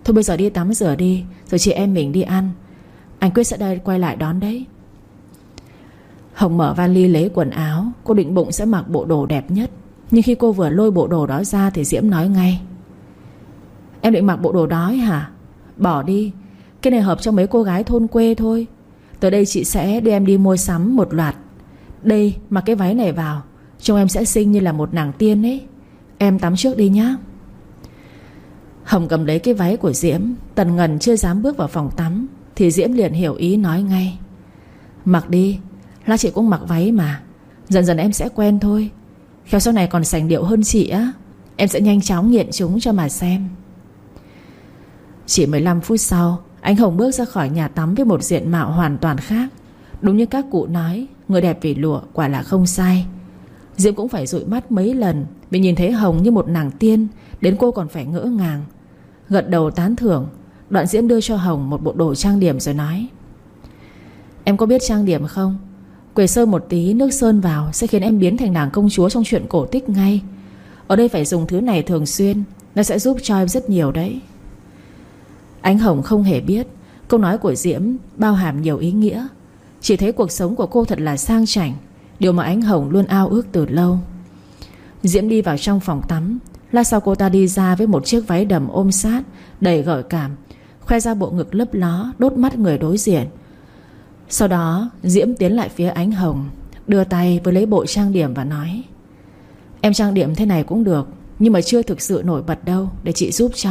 Thôi bây giờ đi tắm rửa đi, rồi chị em mình đi ăn. Anh Quyết sẽ đây quay lại đón đấy. Hồng mở vali lấy quần áo. Cô định bụng sẽ mặc bộ đồ đẹp nhất, nhưng khi cô vừa lôi bộ đồ đó ra thì Diễm nói ngay: Em định mặc bộ đồ đó ấy hả? Bỏ đi, cái này hợp cho mấy cô gái thôn quê thôi. Tới đây chị sẽ đưa em đi mua sắm một loạt. Đây, mặc cái váy này vào, trông em sẽ xinh như là một nàng tiên ấy. Em tắm trước đi nhá. Hồng cầm lấy cái váy của Diễm. Tần ngần chưa dám bước vào phòng tắm thì Diễm liền hiểu ý nói ngay: Mặc đi, là chị cũng mặc váy mà. Dần dần em sẽ quen thôi. Khéo sau này còn sành điệu hơn chị á. Em sẽ nhanh chóng nghiện chúng cho mà xem. Chỉ mười lăm phút sau, anh Hồng bước ra khỏi nhà tắm với một diện mạo hoàn toàn khác. Đúng như các cụ nói, người đẹp vì lụa quả là không sai. Diễm cũng phải dụi mắt mấy lần vì nhìn thấy Hồng như một nàng tiên, đến cô còn phải ngỡ ngàng. Gật đầu tán thưởng. Đoạn Diễm đưa cho Hồng một bộ đồ trang điểm rồi nói: Em có biết trang điểm không? Quệt sơn một tí, nước sơn vào sẽ khiến em biến thành nàng công chúa trong truyện cổ tích ngay. Ở đây phải dùng thứ này thường xuyên, nó sẽ giúp cho em rất nhiều đấy. Anh Hồng không hề biết câu nói của Diễm bao hàm nhiều ý nghĩa. Chỉ thấy cuộc sống của cô thật là sang chảnh, điều mà anh Hồng luôn ao ước từ lâu. Diễm đi vào trong phòng tắm. Lát sau cô ta đi ra với một chiếc váy đầm ôm sát, đầy gợi cảm, khoe ra bộ ngực lấp ló, đốt mắt người đối diện. Sau đó Diễm tiến lại phía anh Hồng, đưa tay với lấy bộ trang điểm và nói: Em trang điểm thế này cũng được, nhưng mà chưa thực sự nổi bật đâu, để chị giúp cho.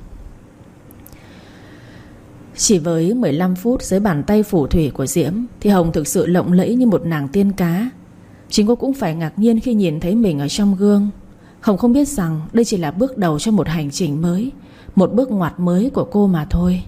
Chỉ với mười lăm phút dưới bàn tay phù thủy của Diễm thì Hồng thực sự lộng lẫy như một nàng tiên cá. Chính cô cũng phải ngạc nhiên khi nhìn thấy mình ở trong gương. Hồng không biết rằng đây chỉ là bước đầu cho một hành trình mới, một bước ngoặt mới của cô mà thôi.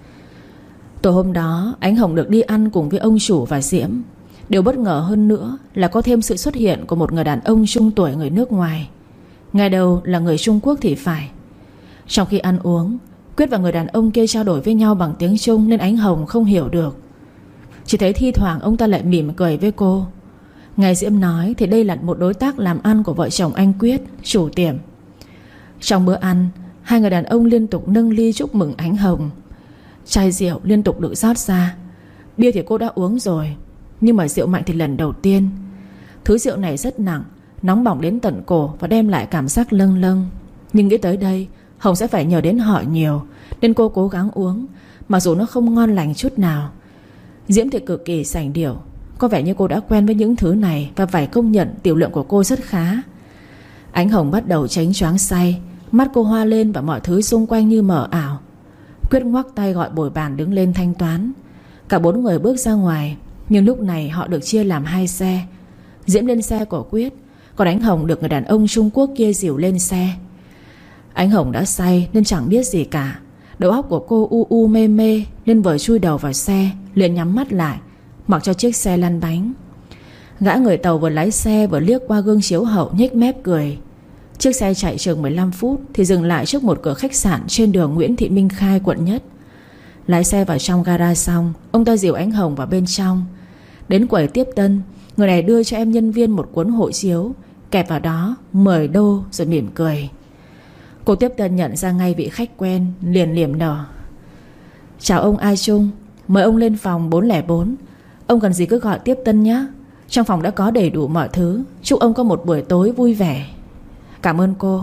Tối hôm đó anh Hồng được đi ăn cùng với ông chủ và Diễm. Điều bất ngờ hơn nữa là có thêm sự xuất hiện của một người đàn ông trung tuổi người nước ngoài. Ngày đầu là người Trung Quốc thì phải. Trong khi ăn uống, Quyết và người đàn ông kia trao đổi với nhau bằng tiếng Trung nên anh Hồng không hiểu được. Chỉ thấy thi thoảng ông ta lại mỉm cười với cô. Nghe Diễm nói thì đây là một đối tác làm ăn của vợ chồng anh Quyết, chủ tiệm. Trong bữa ăn, hai người đàn ông liên tục nâng ly chúc mừng anh Hồng. Chai rượu liên tục được rót ra. Bia thì cô đã uống rồi, nhưng mà rượu mạnh thì lần đầu tiên. Thứ rượu này rất nặng, nóng bỏng đến tận cổ và đem lại cảm giác lâng lâng. Nhưng nghĩ tới đây Hồng sẽ phải nhờ đến họ nhiều, nên cô cố gắng uống, mặc dù nó không ngon lành chút nào. Diễm thì cực kỳ sành điệu. Có vẻ như cô đã quen với những thứ này và phải công nhận tiểu lượng của cô rất khá. Ánh Hồng bắt đầu chánh choáng say. Mắt cô hoa lên và mọi thứ xung quanh như mờ ảo. Quyết ngoắc tay gọi bồi bàn đứng lên thanh toán. Cả bốn người bước ra ngoài. Nhưng lúc này họ được chia làm hai xe. Diễm lên xe của Quyết, còn Ánh Hồng được người đàn ông Trung Quốc kia dìu lên xe. Ánh Hồng đã say nên chẳng biết gì cả. Đầu óc của cô u u mê mê, nên vừa chui đầu vào xe liền nhắm mắt lại, mặc cho chiếc xe lăn bánh. Gã người Tàu vừa lái xe vừa liếc qua gương chiếu hậu nhếch mép cười. Chiếc xe chạy chừng mười lăm phút thì dừng lại trước một cửa khách sạn trên đường Nguyễn Thị Minh Khai, quận Nhất. Lái xe vào trong gara xong, ông ta dìu Ánh Hồng vào bên trong. Đến quầy tiếp tân, người này đưa cho em nhân viên một cuốn hộ chiếu, kẹp vào đó mười đô rồi mỉm cười. Cô tiếp tân nhận ra ngay vị khách quen, liền liềm nở: Chào ông A Trung, mời ông lên phòng bốn không bốn. Ông cần gì cứ gọi tiếp tân nhé. Trong phòng đã có đầy đủ mọi thứ. Chúc ông có một buổi tối vui vẻ. Cảm ơn cô.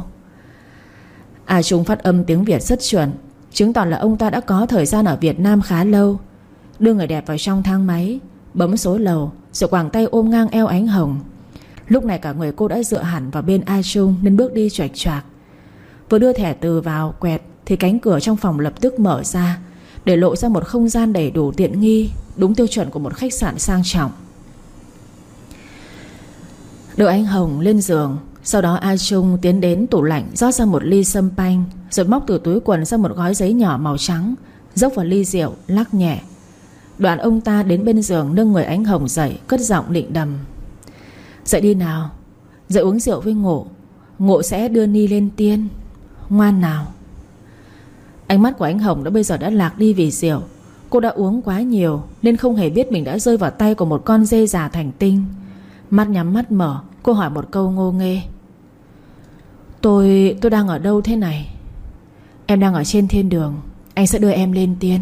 A Trung phát âm tiếng Việt rất chuẩn, chứng tỏ là ông ta đã có thời gian ở Việt Nam khá lâu. Đưa người đẹp vào trong thang máy, bấm số lầu, rồi quàng tay ôm ngang eo Ánh Hồng. Lúc này cả người cô đã dựa hẳn vào bên A Trung nên bước đi choạch choạc. Vừa đưa thẻ từ vào quẹt thì cánh cửa trong phòng lập tức mở ra, để lộ ra một không gian đầy đủ tiện nghi, đúng tiêu chuẩn của một khách sạn sang trọng. Đưa Ánh Hồng lên giường. Sau đó A Trung tiến đến tủ lạnh rót ra một ly sâm panh, rồi móc từ túi quần ra một gói giấy nhỏ màu trắng, dốc vào ly rượu lắc nhẹ. Đoạn ông ta đến bên giường nâng người Ánh Hồng dậy, cất giọng định đầm: Dậy đi nào, dậy uống rượu với Ngộ. Ngộ sẽ đưa ni lên tiên. Ngoan nào. Ánh mắt của Ánh Hồng đã bây giờ đã lạc đi vì rượu. Cô đã uống quá nhiều nên không hề biết mình đã rơi vào tay của một con dê già thành tinh. Mắt nhắm mắt mở, cô hỏi một câu ngô nghê: Tôi, tôi đang ở đâu thế này? Em đang ở trên thiên đường, anh sẽ đưa em lên tiên.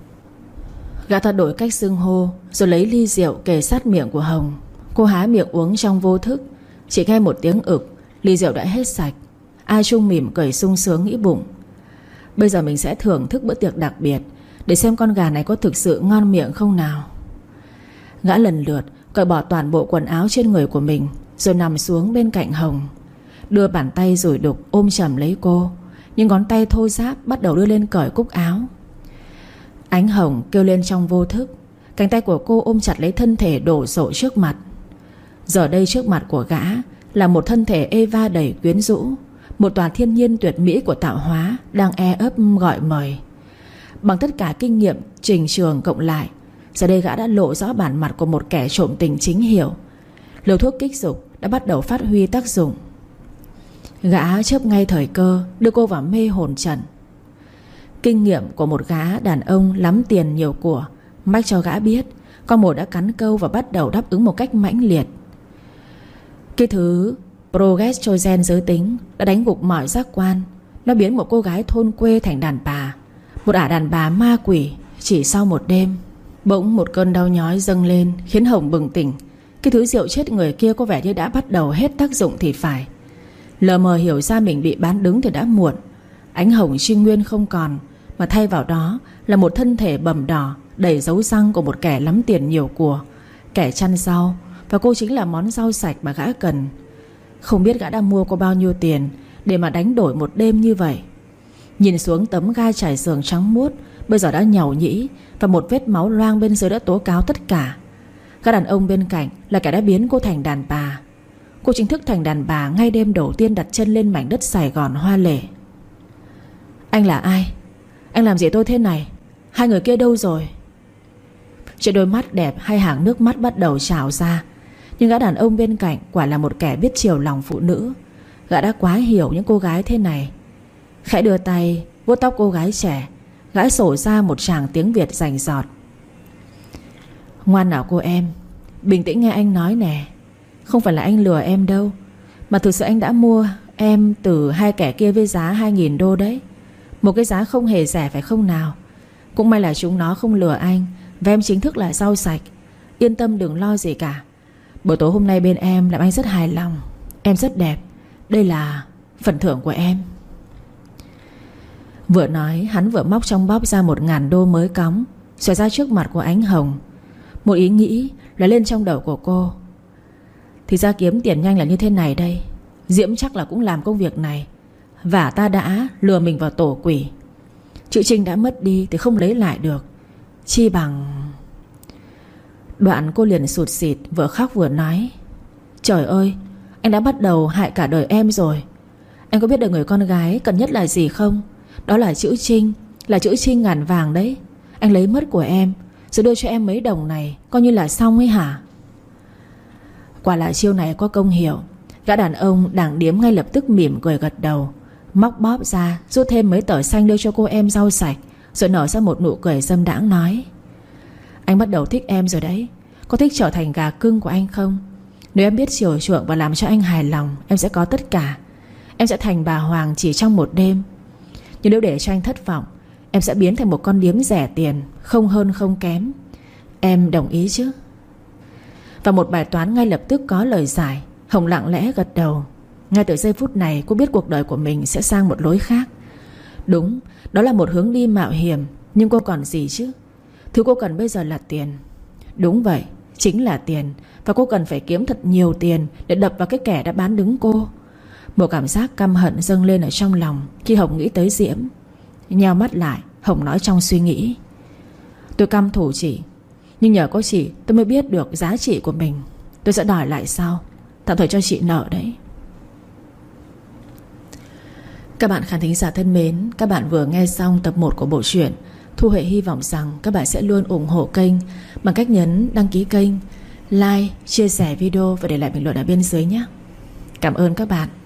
Gã ta đổi cách xưng hô, rồi lấy ly rượu kề sát miệng của Hồng. Cô há miệng uống trong vô thức. Chỉ nghe một tiếng ực, ly rượu đã hết sạch. A Trung mỉm cười sung sướng nghĩ bụng, bây giờ mình sẽ thưởng thức bữa tiệc đặc biệt, để xem con gà này có thực sự ngon miệng không nào. Gã lần lượt cởi bỏ toàn bộ quần áo trên người của mình, rồi nằm xuống bên cạnh Hồng, đưa bàn tay rủi đục ôm chầm lấy cô. Nhưng ngón tay thô ráp bắt đầu đưa lên cởi cúc áo. Ánh Hồng kêu lên trong vô thức. Cánh tay của cô ôm chặt lấy thân thể đổ sộ trước mặt. Giờ đây trước mặt của gã là một thân thể Eva đầy quyến rũ, một tòa thiên nhiên tuyệt mỹ của tạo hóa đang e ấp gọi mời. Bằng tất cả kinh nghiệm trình trường cộng lại, giờ đây gã đã lộ rõ bản mặt của một kẻ trộm tình chính hiệu. Liều thuốc kích dục đã bắt đầu phát huy tác dụng. Gã chớp ngay thời cơ đưa cô vào mê hồn trận. Kinh nghiệm của một gã đàn ông lắm tiền nhiều của mách cho gã biết con mồi đã cắn câu và bắt đầu đáp ứng một cách mãnh liệt. Cái thứ progestogen giới tính đã đánh gục mọi giác quan. Nó biến một cô gái thôn quê thành đàn bà, một ả đàn bà ma quỷ chỉ sau một đêm. Bỗng một cơn đau nhói dâng lên khiến Hồng bừng tỉnh. Cái thứ rượu chết người kia có vẻ như đã bắt đầu hết tác dụng thì phải. Lờ mờ hiểu ra mình bị bán đứng thì đã muộn. Ánh hồng trinh nguyên không còn, mà thay vào đó là một thân thể bầm đỏ đầy dấu răng của một kẻ lắm tiền nhiều của, kẻ chăn rau. Và cô chính là món rau sạch mà gã cần. Không biết gã đã mua cô bao nhiêu tiền để mà đánh đổi một đêm như vậy. Nhìn xuống tấm gai trải giường trắng muốt bây giờ đã nhàu nhĩ, và một vết máu loang bên dưới đã tố cáo tất cả. Các đàn ông bên cạnh là kẻ đã biến cô thành đàn bà. Cô chính thức thành đàn bà ngay đêm đầu tiên đặt chân lên mảnh đất Sài Gòn hoa lệ. Anh là ai? Anh làm gì tôi thế này? Hai người kia đâu rồi? Trên đôi mắt đẹp hai hàng nước mắt bắt đầu trào ra. Nhưng gã đàn ông bên cạnh quả là một kẻ biết chiều lòng phụ nữ. Gã đã quá hiểu những cô gái thế này. Khẽ đưa tay vuốt tóc cô gái trẻ, gã sổ ra một tràng tiếng Việt rành rọt. Ngoan nào cô em, bình tĩnh nghe anh nói nè. Không phải là anh lừa em đâu, mà thực sự anh đã mua em từ hai kẻ kia với giá hai nghìn đô đấy. Một cái giá không hề rẻ phải không nào? Cũng may là chúng nó không lừa anh, và em chính thức là rau sạch. Yên tâm đừng lo gì cả. Buổi tối hôm nay bên em làm anh rất hài lòng. Em rất đẹp. Đây là phần thưởng của em. Vừa nói hắn vừa móc trong bóp ra một ngàn đô mới cóng, xòe ra trước mặt của Ánh Hồng. Một ý nghĩ là lên trong đầu của cô. Thì ra kiếm tiền nhanh là như thế này đây. Diễm chắc là cũng làm công việc này, và ta đã lừa mình vào tổ quỷ. Chữ Trinh đã mất đi thì không lấy lại được, chi bằng... Đoạn cô liền sụt sịt, vừa khóc vừa nói. Trời ơi, anh đã bắt đầu hại cả đời em rồi. Anh có biết đời người con gái cần nhất là gì không? Đó là chữ Trinh, là chữ Trinh ngàn vàng đấy. Anh lấy mất của em, rồi đưa cho em mấy đồng này, coi như là xong ấy hả? Quả là chiêu này có công hiệu. Gã đàn ông đảng điếm ngay lập tức mỉm cười gật đầu, móc bóp ra, rút thêm mấy tờ xanh đưa cho cô em rau sạch, rồi nở ra một nụ cười dâm đãng nói. Anh bắt đầu thích em rồi đấy. Có thích trở thành gà cưng của anh không? Nếu em biết chiều chuộng và làm cho anh hài lòng, em sẽ có tất cả. Em sẽ thành bà hoàng chỉ trong một đêm. Nhưng nếu để cho anh thất vọng, em sẽ biến thành một con điếm rẻ tiền, không hơn không kém. Em đồng ý chứ? Và một bài toán ngay lập tức có lời giải. Hồng lặng lẽ gật đầu. Ngay từ giây phút này cô biết cuộc đời của mình sẽ sang một lối khác. Đúng, đó là một hướng đi mạo hiểm, nhưng cô còn gì chứ? Thứ cô cần bây giờ là tiền. Đúng vậy, chính là tiền. Và cô cần phải kiếm thật nhiều tiền để đập vào cái kẻ đã bán đứng cô. Một cảm giác căm hận dâng lên ở trong lòng khi Hồng nghĩ tới Diễm. Nheo mắt lại, Hồng nói trong suy nghĩ. Tôi căm thù chị, nhưng nhờ có chị tôi mới biết được giá trị của mình. Tôi sẽ đòi lại sau, tạm thời cho chị nợ đấy. Các bạn khán thính giả thân mến, các bạn vừa nghe xong tập một của bộ truyện. Thu Huệ hy vọng rằng các bạn sẽ luôn ủng hộ kênh bằng cách nhấn đăng ký kênh, like, chia sẻ video và để lại bình luận ở bên dưới nhé. Cảm ơn các bạn.